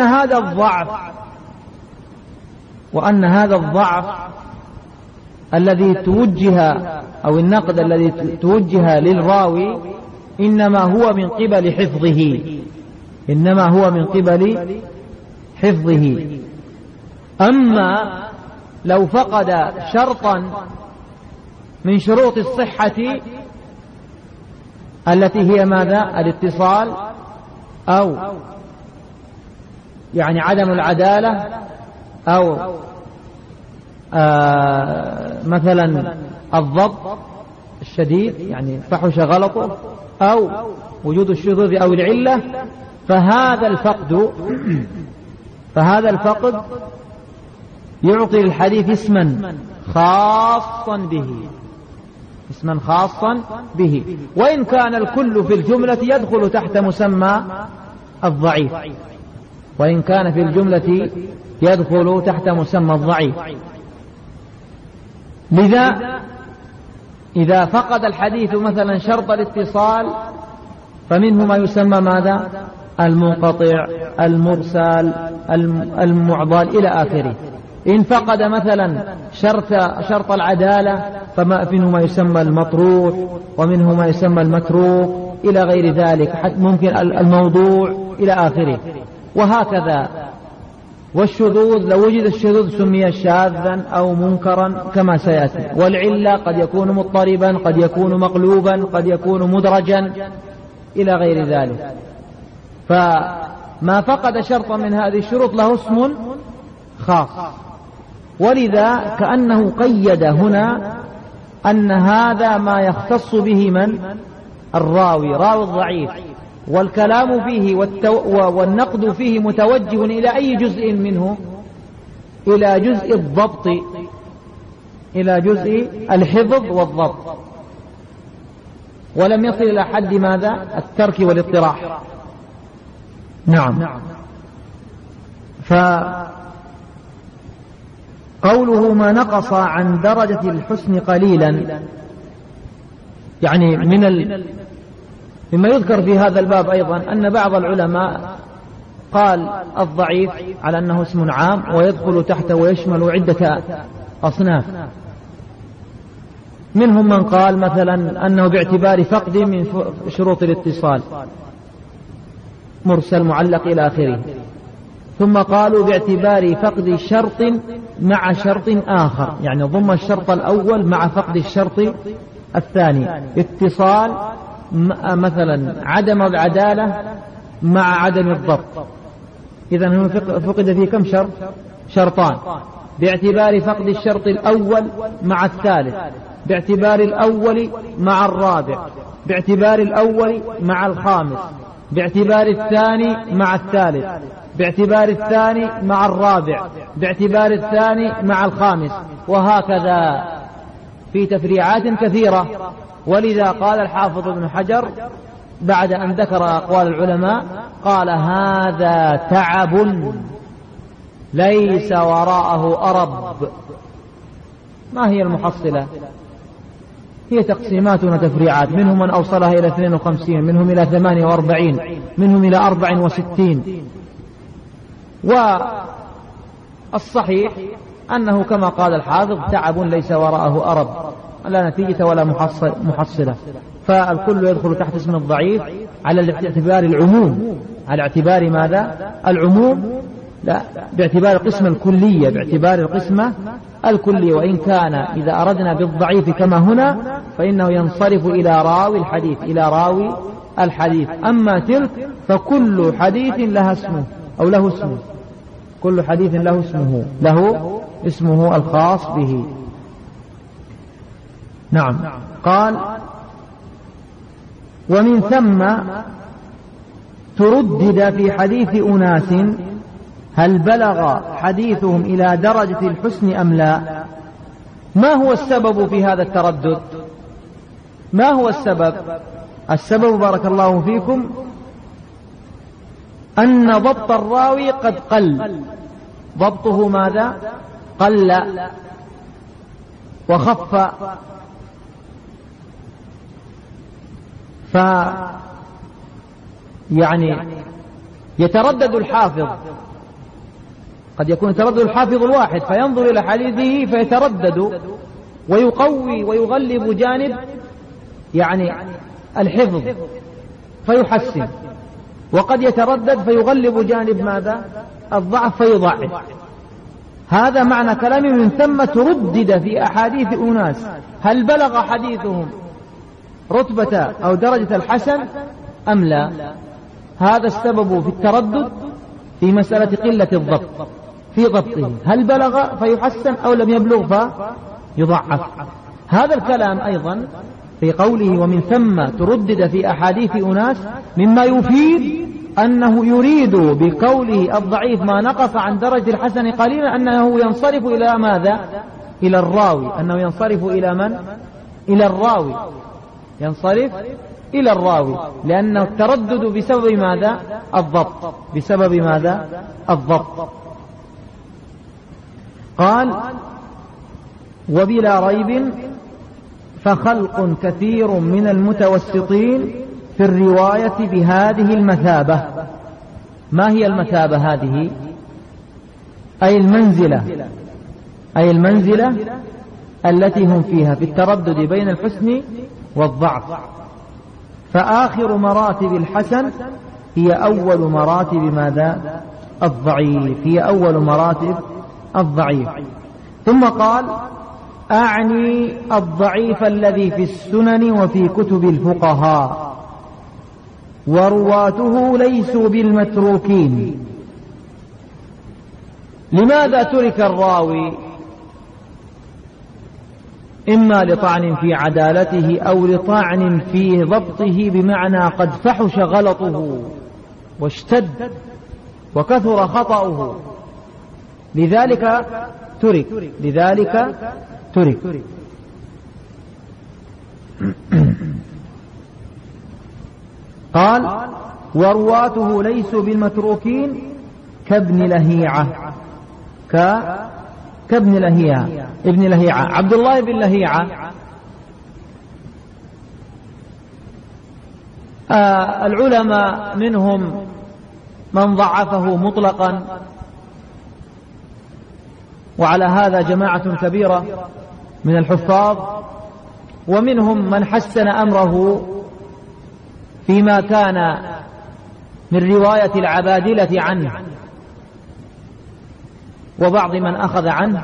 A: هذا الضعف الذي توجه أو النقد الذي توجه للراوي إنما هو من قبل حفظه. أما لو فقد شرطا من شروط الصحة التي هي ماذا؟ الاتصال، أو يعني عدم العدالة، أو مثلا الضبط الشديد يعني فحش غلطه، أو وجود الشذوذ أو العلة، فهذا الفقد يعطي الحديث اسما خاصا به، وإن كان الكل في الجملة يدخل تحت مسمى الضعيف، لذا إذا فقد الحديث مثلا شرط الاتصال فمنه ما يسمى ماذا؟ المنقطع، المرسل، المعضل إلى آخره. إن فقد مثلا شرط العدالة فمنه ما يسمى المطروح، ومنه ما يسمى المتروك إلى غير ذلك، ممكن الموضوع إلى آخره. وهكذا والشذوذ لو وجد الشذوذ سمي شاذا أو منكرا كما سيأتي. والعلة قد يكون مضطربا، قد يكون مقلوبا، قد يكون مدرجا إلى غير ذلك. فما فقد شرطا من هذه الشروط له اسم خاص، ولذا كأنه قيد هنا أن هذا ما يختص به من؟ الراوي، راوي الضعيف، والكلام فيه والنقد فيه متوجه إلى أي جزء منه؟ إلى جزء الضبط، إلى جزء الحفظ والضبط، ولم يصل إلى حد ماذا؟ الترك والاطراح. نعم. فقوله ما نقص عن درجة الحسن قليلا، يعني مما يذكر في هذا الباب أيضا أن بعض العلماء قال الضعيف على أنه اسم عام ويدخل تحته ويشمل عدة أصناف. منهم من قال مثلا أنه باعتبار فقد من شروط الاتصال، مرسل معلق إلى آخره. ثم قالوا باعتبار فقد شرط مع شرط آخر، يعني ضم الشرط الأول مع فقد الشرط الثاني، اتصال مثلا عدم العدالة مع عدم الضبط. إذن فقد فيه كم شرط؟ شرطان، باعتبار فقد الشرط الأول مع الثالث، باعتبار الأول مع الرابع، باعتبار الأول مع الخامس، باعتبار الثاني مع الثالث، باعتبار الثاني مع الرابع، باعتبار الثاني مع الخامس، وهكذا في تفريعات كثيرة. ولذا قال الحافظ ابن حجر بعد أن ذكر أقوال العلماء قال هذا تعب ليس وراءه أرب. ما هي المحصلة؟ هي تقسيمات وتفريعات، منهم من أوصلها إلى 52، منهم إلى 48، منهم إلى 64. والصحيح أنه كما قال الحافظ تعب ليس وراءه أرب، لا نتيجة ولا محصلة. فالكل يدخل تحت اسم الضعيف على اعتبار العموم، على اعتبار ماذا؟ العموم، لا باعتبار القسمة الكلية، باعتبار القسمة الكلية. وإن كان إذا أردنا بالضعيف كما هنا فإنه ينصرف إلى راوي الحديث، إلى راوي الحديث. أما تلك فكل حديث لها اسمه أو له اسمه، كل حديث له اسمه، له اسمه الخاص به. نعم. قال ومن ثم تردد في حديث أناس هل بلغ حديثهم إلى درجة الحسن أم لا. ما هو السبب في هذا التردد؟ ما هو السبب؟ السبب بارك الله فيكم أن ضبط الراوي قد قل، ضبطه ماذا؟ قل وخف. يعني يتردد الحافظ، قد يكون يتردد الحافظ الواحد فينظر إلى حديثه فيتردد ويقوي ويغلب جانب يعني الحفظ فيحسن، وقد يتردد فيغلب جانب ماذا؟ الضعف فيضعف. هذا معنى كلامي من ثم تردد في أحاديث أناس هل بلغ حديثهم رتبة أو درجة الحسن أم لا. هذا السبب في التردد في مسألة قلة الضبط، في ضبطه هل بلغ فيحسن أو لم يبلغ فيضعف. هذا الكلام أيضا في قوله ومن ثم تردد في أحاديث أناس مما يفيد أنه يريد بقوله الضعيف ما نقص عن درجة الحسن قليلا أنه ينصرف إلى ماذا؟ إلى الراوي، أنه ينصرف إلى من؟ إلى الراوي، ينصرف إلى الراوي، لأنه التردد بسبب ماذا؟ الضبط، بسبب ماذا؟ الضبط. قال وبلا ريب فخلق كثير من المتوسطين في الرواية بهذه المثابة. ما هي المثابة هذه؟ أي المنزلة، أي المنزلة التي هم فيها في التردد بين الحسن والضعف. فآخر مراتب الحسن هي أول مراتب ماذا؟ الضعيف، هي أول مراتب الضعيف. ثم قال: أعني الضعيف الذي في السنن وفي كتب الفقهاء ورواته ليسوا بالمتروكين. لماذا ترك الراوي؟ إما لطعن في عدالته أو لطعن في ضبطه، بمعنى قد فحش غلطه واشتد وكثر خطأه، لذلك ترك. قال: ورواته ليسوا بالمتروكين كابن لهيعة، كابن لهيعة، ابن لهيعة. عبد الله بن لهيعة العلماء منهم من ضعفه مطلقا، وعلى هذا جماعة كبيرة من الحفاظ، ومنهم من حسن أمره فيما كان من رواية العبادلة عنه وبعض من أخذ عنه.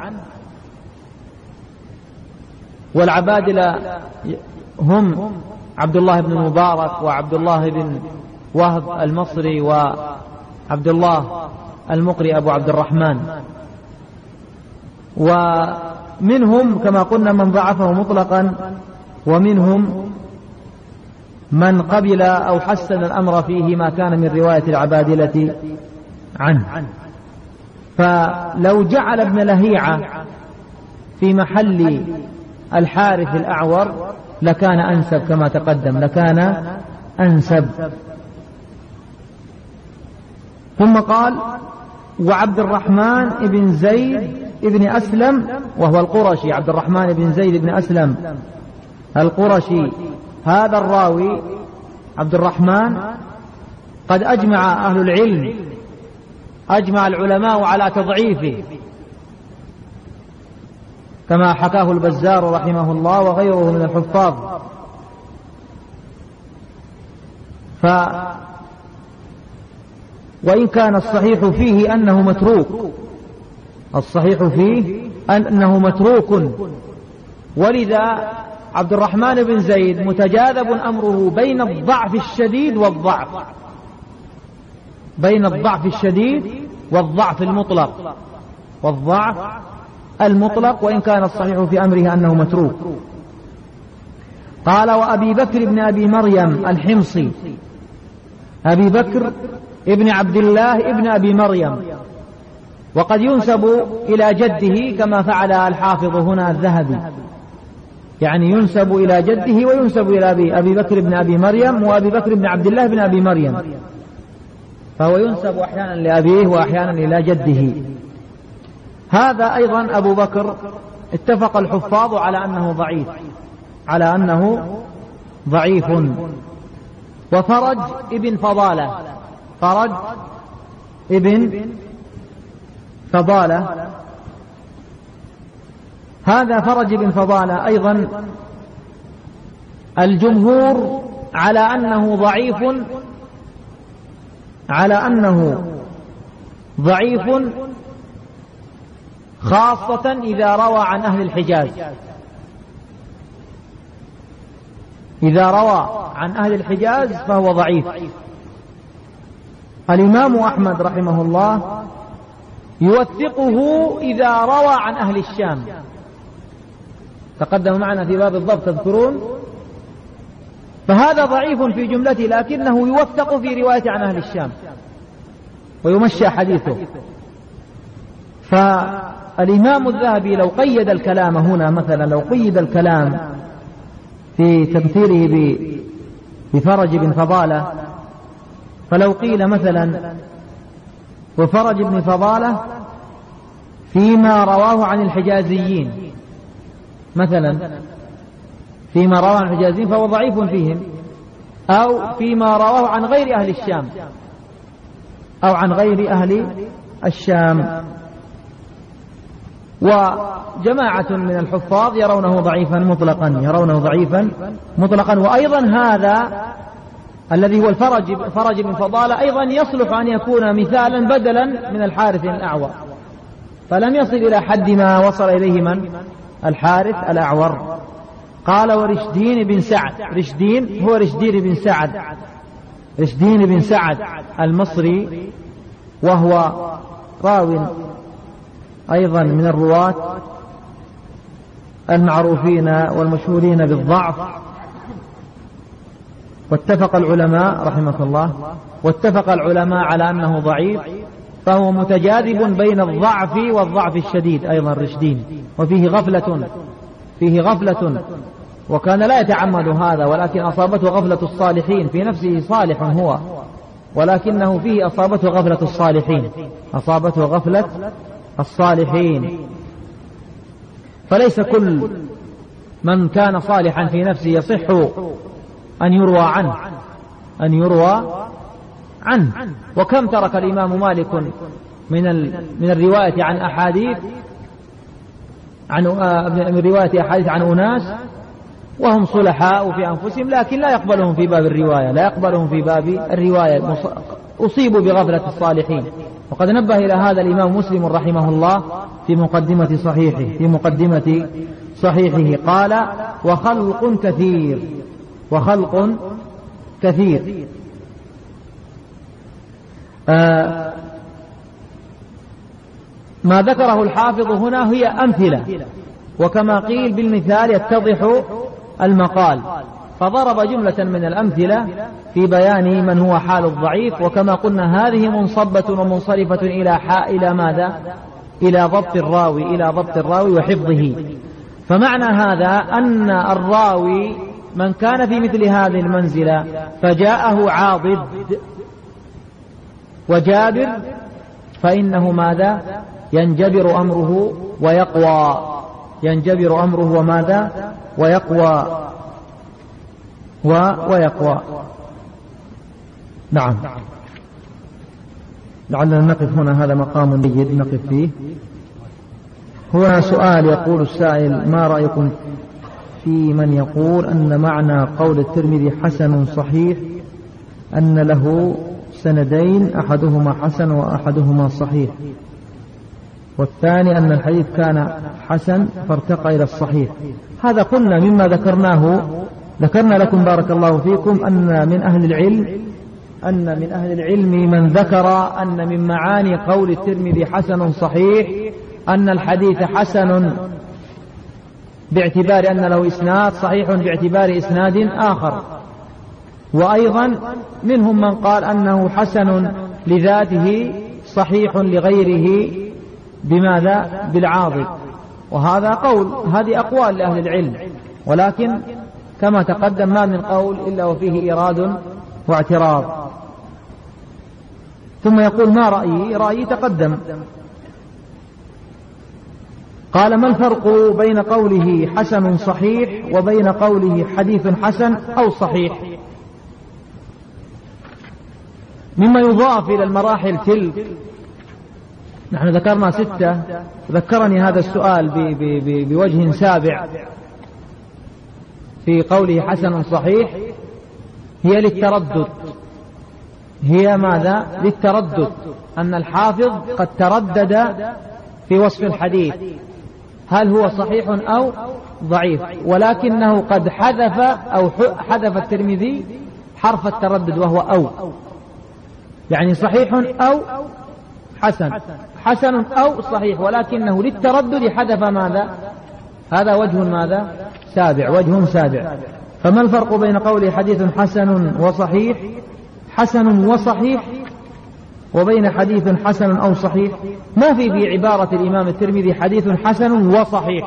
A: والعبادلة هم عبد الله بن المبارك وعبد الله بن وهب المصري وعبد الله المقري أبو عبد الرحمن. ومنهم كما قلنا من ضعفه مطلقا، ومنهم من قبل أو حسن الأمر فيه ما كان من رواية العبادلة عنه. فلو جعل ابن لهيعة في محل الحارث الأعور لكان أنسب، كما تقدم لكان أنسب. ثم قال: وعبد الرحمن بن زيد بن أسلم، وهو القرشي، عبد الرحمن بن زيد بن أسلم القرشي. هذا الراوي عبد الرحمن قد أجمع أهل العلم، أجمع العلماء على تضعيفه، كما حكاه البزار رحمه الله وغيره من الحفاظ. وإن كان الصحيح فيه أنه متروك، الصحيح فيه أنه متروك، ولذا عبد الرحمن بن زيد متجاذب أمره بين الضعف الشديد والضعف، بين الضعف الشديد والضعف المطلق، والضعف المطلق، وإن كان الصحيح في أمره أنه متروك. قال: وأبي بكر بن أبي مريم الحمصي، أبي بكر ابن عبد الله ابن أبي مريم، وقد ينسب إلى جده كما فعل الحافظ هنا الذهبي، يعني ينسب إلى جده وينسب إلى أبي بكر بن أبي مريم وأبي بكر بن عبد الله بن أبي مريم، فهو ينسب أحيانا لأبيه وأحيانا إلى جده. هذا أيضا أبو بكر اتفق الحفاظ على أنه ضعيف، على أنه ضعيف. وفرج ابن فضالة، فرج ابن فضالة، هذا فرج ابن فضالة أيضا الجمهور على أنه ضعيف، على أنه ضعيف خاصة إذا روى عن أهل الحجاز، إذا روى عن أهل الحجاز فهو ضعيف. الإمام أحمد رحمه الله يوثقه إذا روى عن أهل الشام، تقدم معنا في باب الضبط تذكرون، فهذا ضعيف في جملته لكنه يوثق في رواية عن أهل الشام ويمشى حديثه. فالإمام الذهبي لو قيد الكلام هنا، مثلا لو قيد الكلام في تمثيله بفرج بن فضالة، فلو قيل مثلا وفرج بن فضالة فيما رواه عن الحجازيين، مثلا فيما رواه عن الحجازيين فهو ضعيف فيهم، أو فيما رواه عن غير أهل الشام، أو عن غير أهل الشام. وجماعة من الحفاظ يرونه ضعيفا مطلقا، يرونه ضعيفا مطلقا. وأيضا هذا الذي هو الفرج بن فضالة أيضا يصلح أن يكون مثالا بدلا من الحارث الأعور، فلم يصل إلى حد ما وصل إليه من؟ الحارث الأعور. قال ورشدين بن سعد، رشدين هو رشدين بن سعد المصري، وهو راو أيضا من الرواة المعروفين والمشهورين بالضعف، واتفق العلماء رحمه الله على أنه ضعيف، فهو متجاذب بين الضعف والضعف الشديد أيضا رشدين، وفيه غفلة وكان لا يتعمد هذا، ولكن أصابته غفلة الصالحين، في نفسه صالح هو، ولكنه فيه أصابته غفلة الصالحين. فليس كل من كان صالحا في نفسه يصح أن يروى عنه. وكم ترك الإمام مالك من الرواية عن أحاديث عن أناس وهم صلحاء في أنفسهم، لكن لا يقبلهم في باب الرواية، أصيبوا بغفلة الصالحين. وقد نبه إلى هذا الإمام مسلم رحمه الله في مقدمة صحيحه قال وخلق كثير. ما ذكره الحافظ هنا هي أمثلة، وكما قيل بالمثال يتضح المقال، فضرب جملة من الأمثلة في بيان من هو حال الضعيف. وكما قلنا هذه منصبة ومنصرفة إلى ماذا؟ إلى ضبط الراوي وحفظه. فمعنى هذا أن الراوي من كان في مثل هذه المنزلة فجاءه عاضد وجابر، فإنه ماذا؟ ينجبر أمره ويقوى. نعم. لعلنا نقف هنا، هذا مقام جيد نقف فيه. هنا سؤال يقول السائل: ما رأيكم في من يقول أن معنى قول الترمذي حسن صحيح أن له سندين، أحدهما حسن وأحدهما صحيح، والثاني أن الحديث كان حسن فارتقى إلى الصحيح؟ هذا قلنا مما ذكرنا لكم بارك الله فيكم أن من أهل العلم من ذكر أن من معاني قول الترمذي حسن صحيح أن الحديث حسن باعتبار أن له إسناد، صحيح باعتبار إسناد آخر. وأيضا منهم من قال أنه حسن لذاته صحيح لغيره بماذا؟ بالعاضد. وهذا هذه أقوال لأهل العلم، ولكن كما تقدم ما من قول إلا وفيه إيراد واعتراض. ثم يقول: ما رأيي تقدم. قال: ما الفرق بين قوله حسن صحيح وبين قوله حديث حسن أو صحيح؟ مما يضاف إلى المراحل تلك، نحن ذكرنا 6، ذكرني هذا السؤال بوجه سابع في قوله حسن صحيح، هي للتردد. هي ماذا؟ للتردد، أن الحافظ قد تردد في وصف الحديث هل هو صحيح أو ضعيف، ولكنه قد حذف الترمذي حرف التردد وهو أو، يعني صحيح أو حسن أو صحيح، ولكنه للتردد حذف ماذا؟ هذا وجه سابع. فما الفرق بين قوله حديث حسن وصحيح وبين حديث حسن أو صحيح؟ ما في عبارة الإمام الترمذي حديث حسن وصحيح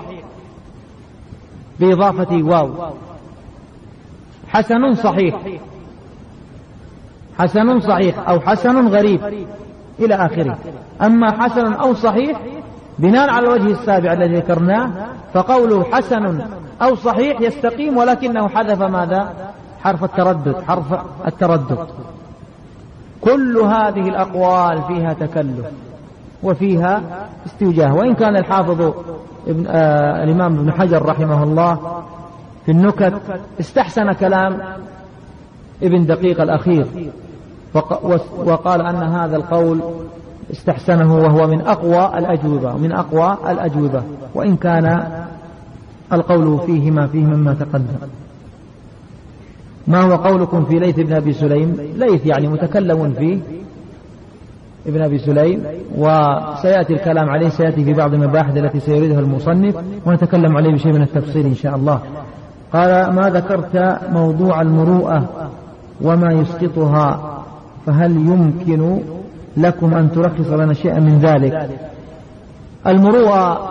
A: بإضافة واو، حسن صحيح أو حسن غريب إلى آخره. أما حسن أو صحيح بناء على الوجه السابع الذي ذكرناه، فقوله حسن أو صحيح يستقيم، ولكنه حذف ماذا؟ حرف التردد. كل هذه الأقوال فيها تكلف وفيها استوجاه، وإن كان الحافظ الإمام ابن حجر رحمه الله في النكت استحسن كلام ابن دقيق الأخير، وقال أن هذا القول استحسنه وهو من أقوى الأجوبة، وإن كان القول فيه مما تقدم. ما هو قولكم في ليث بن أبي سليم؟ ليث يعني متكلم فيه ابن أبي سليم، وسيأتي الكلام عليه، سيأتي في بعض المباحث التي سيريدها المصنف، ونتكلم عليه بشيء من التفصيل إن شاء الله. قال: ما ذكرت موضوع المروءة وما يسقطها، فهل يمكن لكم أن تلخص لنا شيئا من ذلك؟ المروءة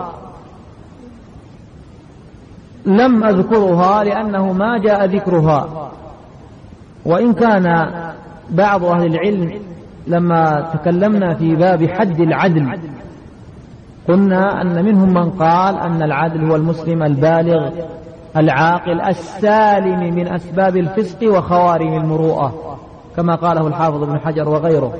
A: لم أذكرها لأنه ما جاء ذكرها، وإن كان بعض أهل العلم لما تكلمنا في باب حد العدل قلنا أن منهم من قال أن العدل هو المسلم البالغ العاقل السالم من أسباب الفسق وخوارم المروءة، كما قاله الحافظ ابن حجر وغيره.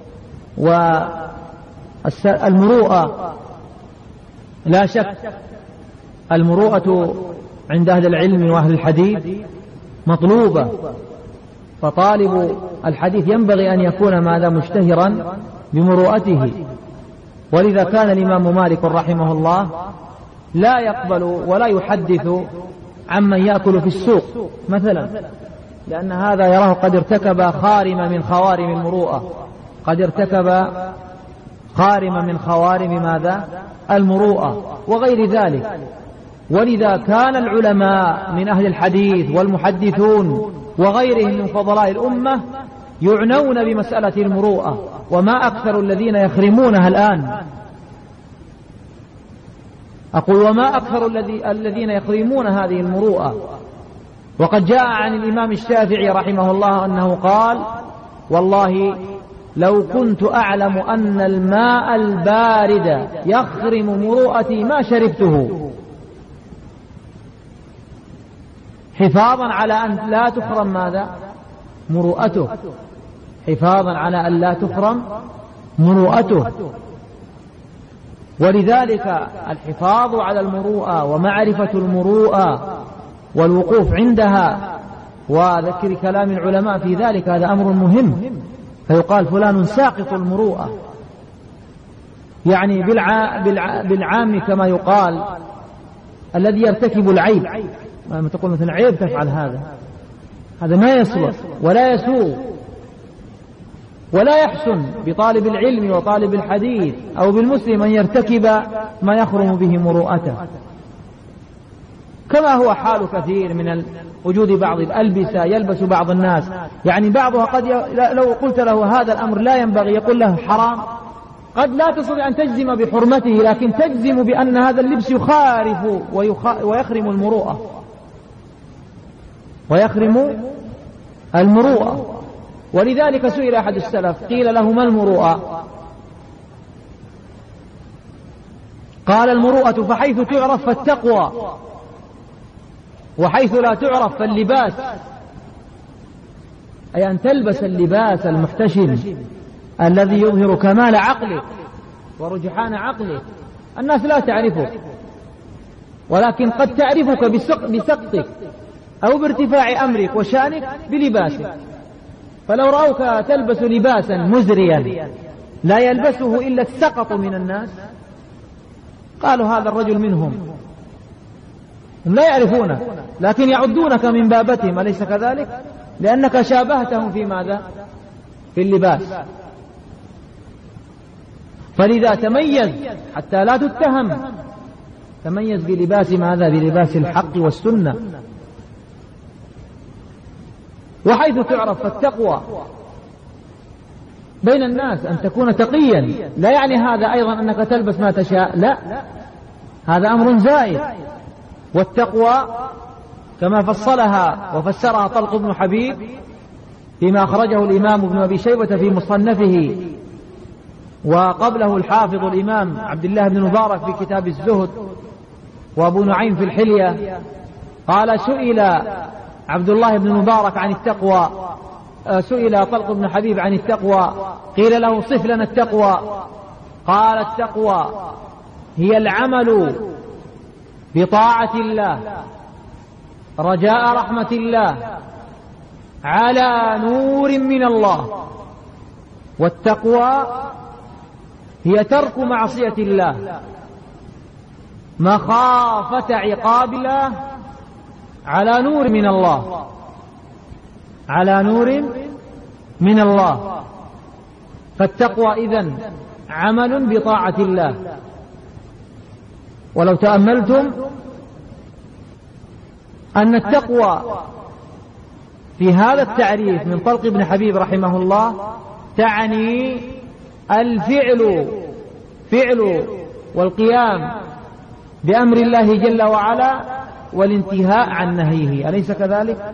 A: والمروءة لا شك المروءة عند أهل العلم وأهل الحديث مطلوبة، فطالب الحديث ينبغي أن يكون ماذا مشتهرا بمروءته. ولذا كان الإمام مالك رحمه الله لا يقبل ولا يحدث عمن يأكل في السوق مثلا، لأن هذا يراه قد ارتكب خارم من خوارم المروءة، قد ارتكب خارم من خوارم ماذا المروءة وغير ذلك. ولذا كان العلماء من أهل الحديث والمحدثون وغيرهم من فضلاء الأمة يعنون بمسألة المروءة، وما أكثر الذين يخرمونها الآن. أقول وما أكثر الذين يخرمون هذه المروءة. وقد جاء عن الإمام الشافعي رحمه الله أنه قال: والله لو كنت أعلم أن الماء البارد يخرم مروءتي ما شربته، حفاظا على أن لا تخرم ماذا مروءته، حفاظا على أن لا تخرم مروءته. ولذلك الحفاظ على المروءة ومعرفة المروءة والوقوف عندها وذكر كلام العلماء في ذلك هذا أمر مهم. فيقال فلان ساقط المروءة، يعني بالعام كما يقال الذي يرتكب العيب، ما تقول مثلا عيب تفعل هذا ما يصلح ولا يسوء ولا يحسن بطالب العلم وطالب الحديث أو بالمسلم أن يرتكب ما يخرم به مروءته، كما هو حال كثير من وجود بعض الألبسة يلبس بعض الناس، يعني بعضها قد لو قلت له هذا الأمر لا ينبغي يقول له حرام، قد لا تستطيع أن تجزم بحرمته، لكن تجزم بأن هذا اللبس يخارف ويخرم المروءة ولذلك سئل أحد السلف قيل له: ما المروءة؟ قال: المروءة فحيث تعرف فالتقوى، وحيث لا تعرف فاللباس، أي أن تلبس اللباس المحتشم الذي يظهر كمال عقلك ورجحان عقلك. الناس لا تعرفك، ولكن قد تعرفك بسقطك أو بارتفاع أمرك وشأنك بلباسك. فلو رأوك تلبس لباسا مزريا لا يلبسه إلا السقط من الناس قالوا هذا الرجل منهم، هم لا يعرفونك لكن يعدونك من بابتهم، أليس كذلك؟ لأنك شابهتهم في ماذا؟ في اللباس. فلذا تميز حتى لا تتهم، تميز بلباس ماذا؟ بلباس الحق والسنة. وحيث تعرف فالتقوى بين الناس أن تكون تقيا، لا يعني هذا أيضا أنك تلبس ما تشاء، لا، هذا أمر زائد. والتقوى كما فصلها وفسرها طلق بن حبيب فيما أخرجه الإمام ابن أبي شيبة في مصنفه، وقبله الحافظ الإمام عبد الله بن مبارك في كتاب الزهد، وأبو نعيم في الحلية. قال: سئل عبد الله بن مبارك عن التقوى، سئل طلق بن حبيب عن التقوى، قيل له: صف لنا التقوى. قال: التقوى هي العمل بطاعة الله رجاء رحمة الله على نور من الله. والتقوى هي ترك معصية الله مخافة عقاب الله على نور من الله، على نور من الله. فالتقوى إذن عمل بطاعة الله. ولو تأملتم أن التقوى في هذا التعريف من طلق بن حبيب رحمه الله تعني فعل والقيام بأمر الله جل وعلا والانتهاء عن نهيه، أليس كذلك؟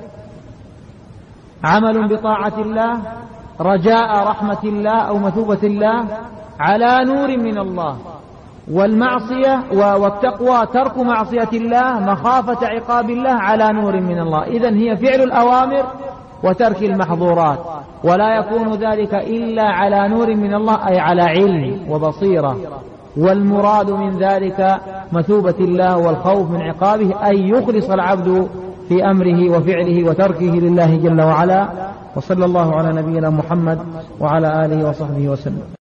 A: عمل بطاعة الله، رجاء رحمة الله أو مثوبة الله على نور من الله. والمعصية والتقوى ترك معصية الله مخافة عقاب الله على نور من الله. إذن هي فعل الأوامر وترك المحظورات، ولا يكون ذلك إلا على نور من الله، أي على علم وبصيرة. والمراد من ذلك مثوبة الله والخوف من عقابه، أي يخلص العبد في أمره وفعله وتركه لله جل وعلا. وصلى الله على نبينا محمد وعلى آله وصحبه وسلم.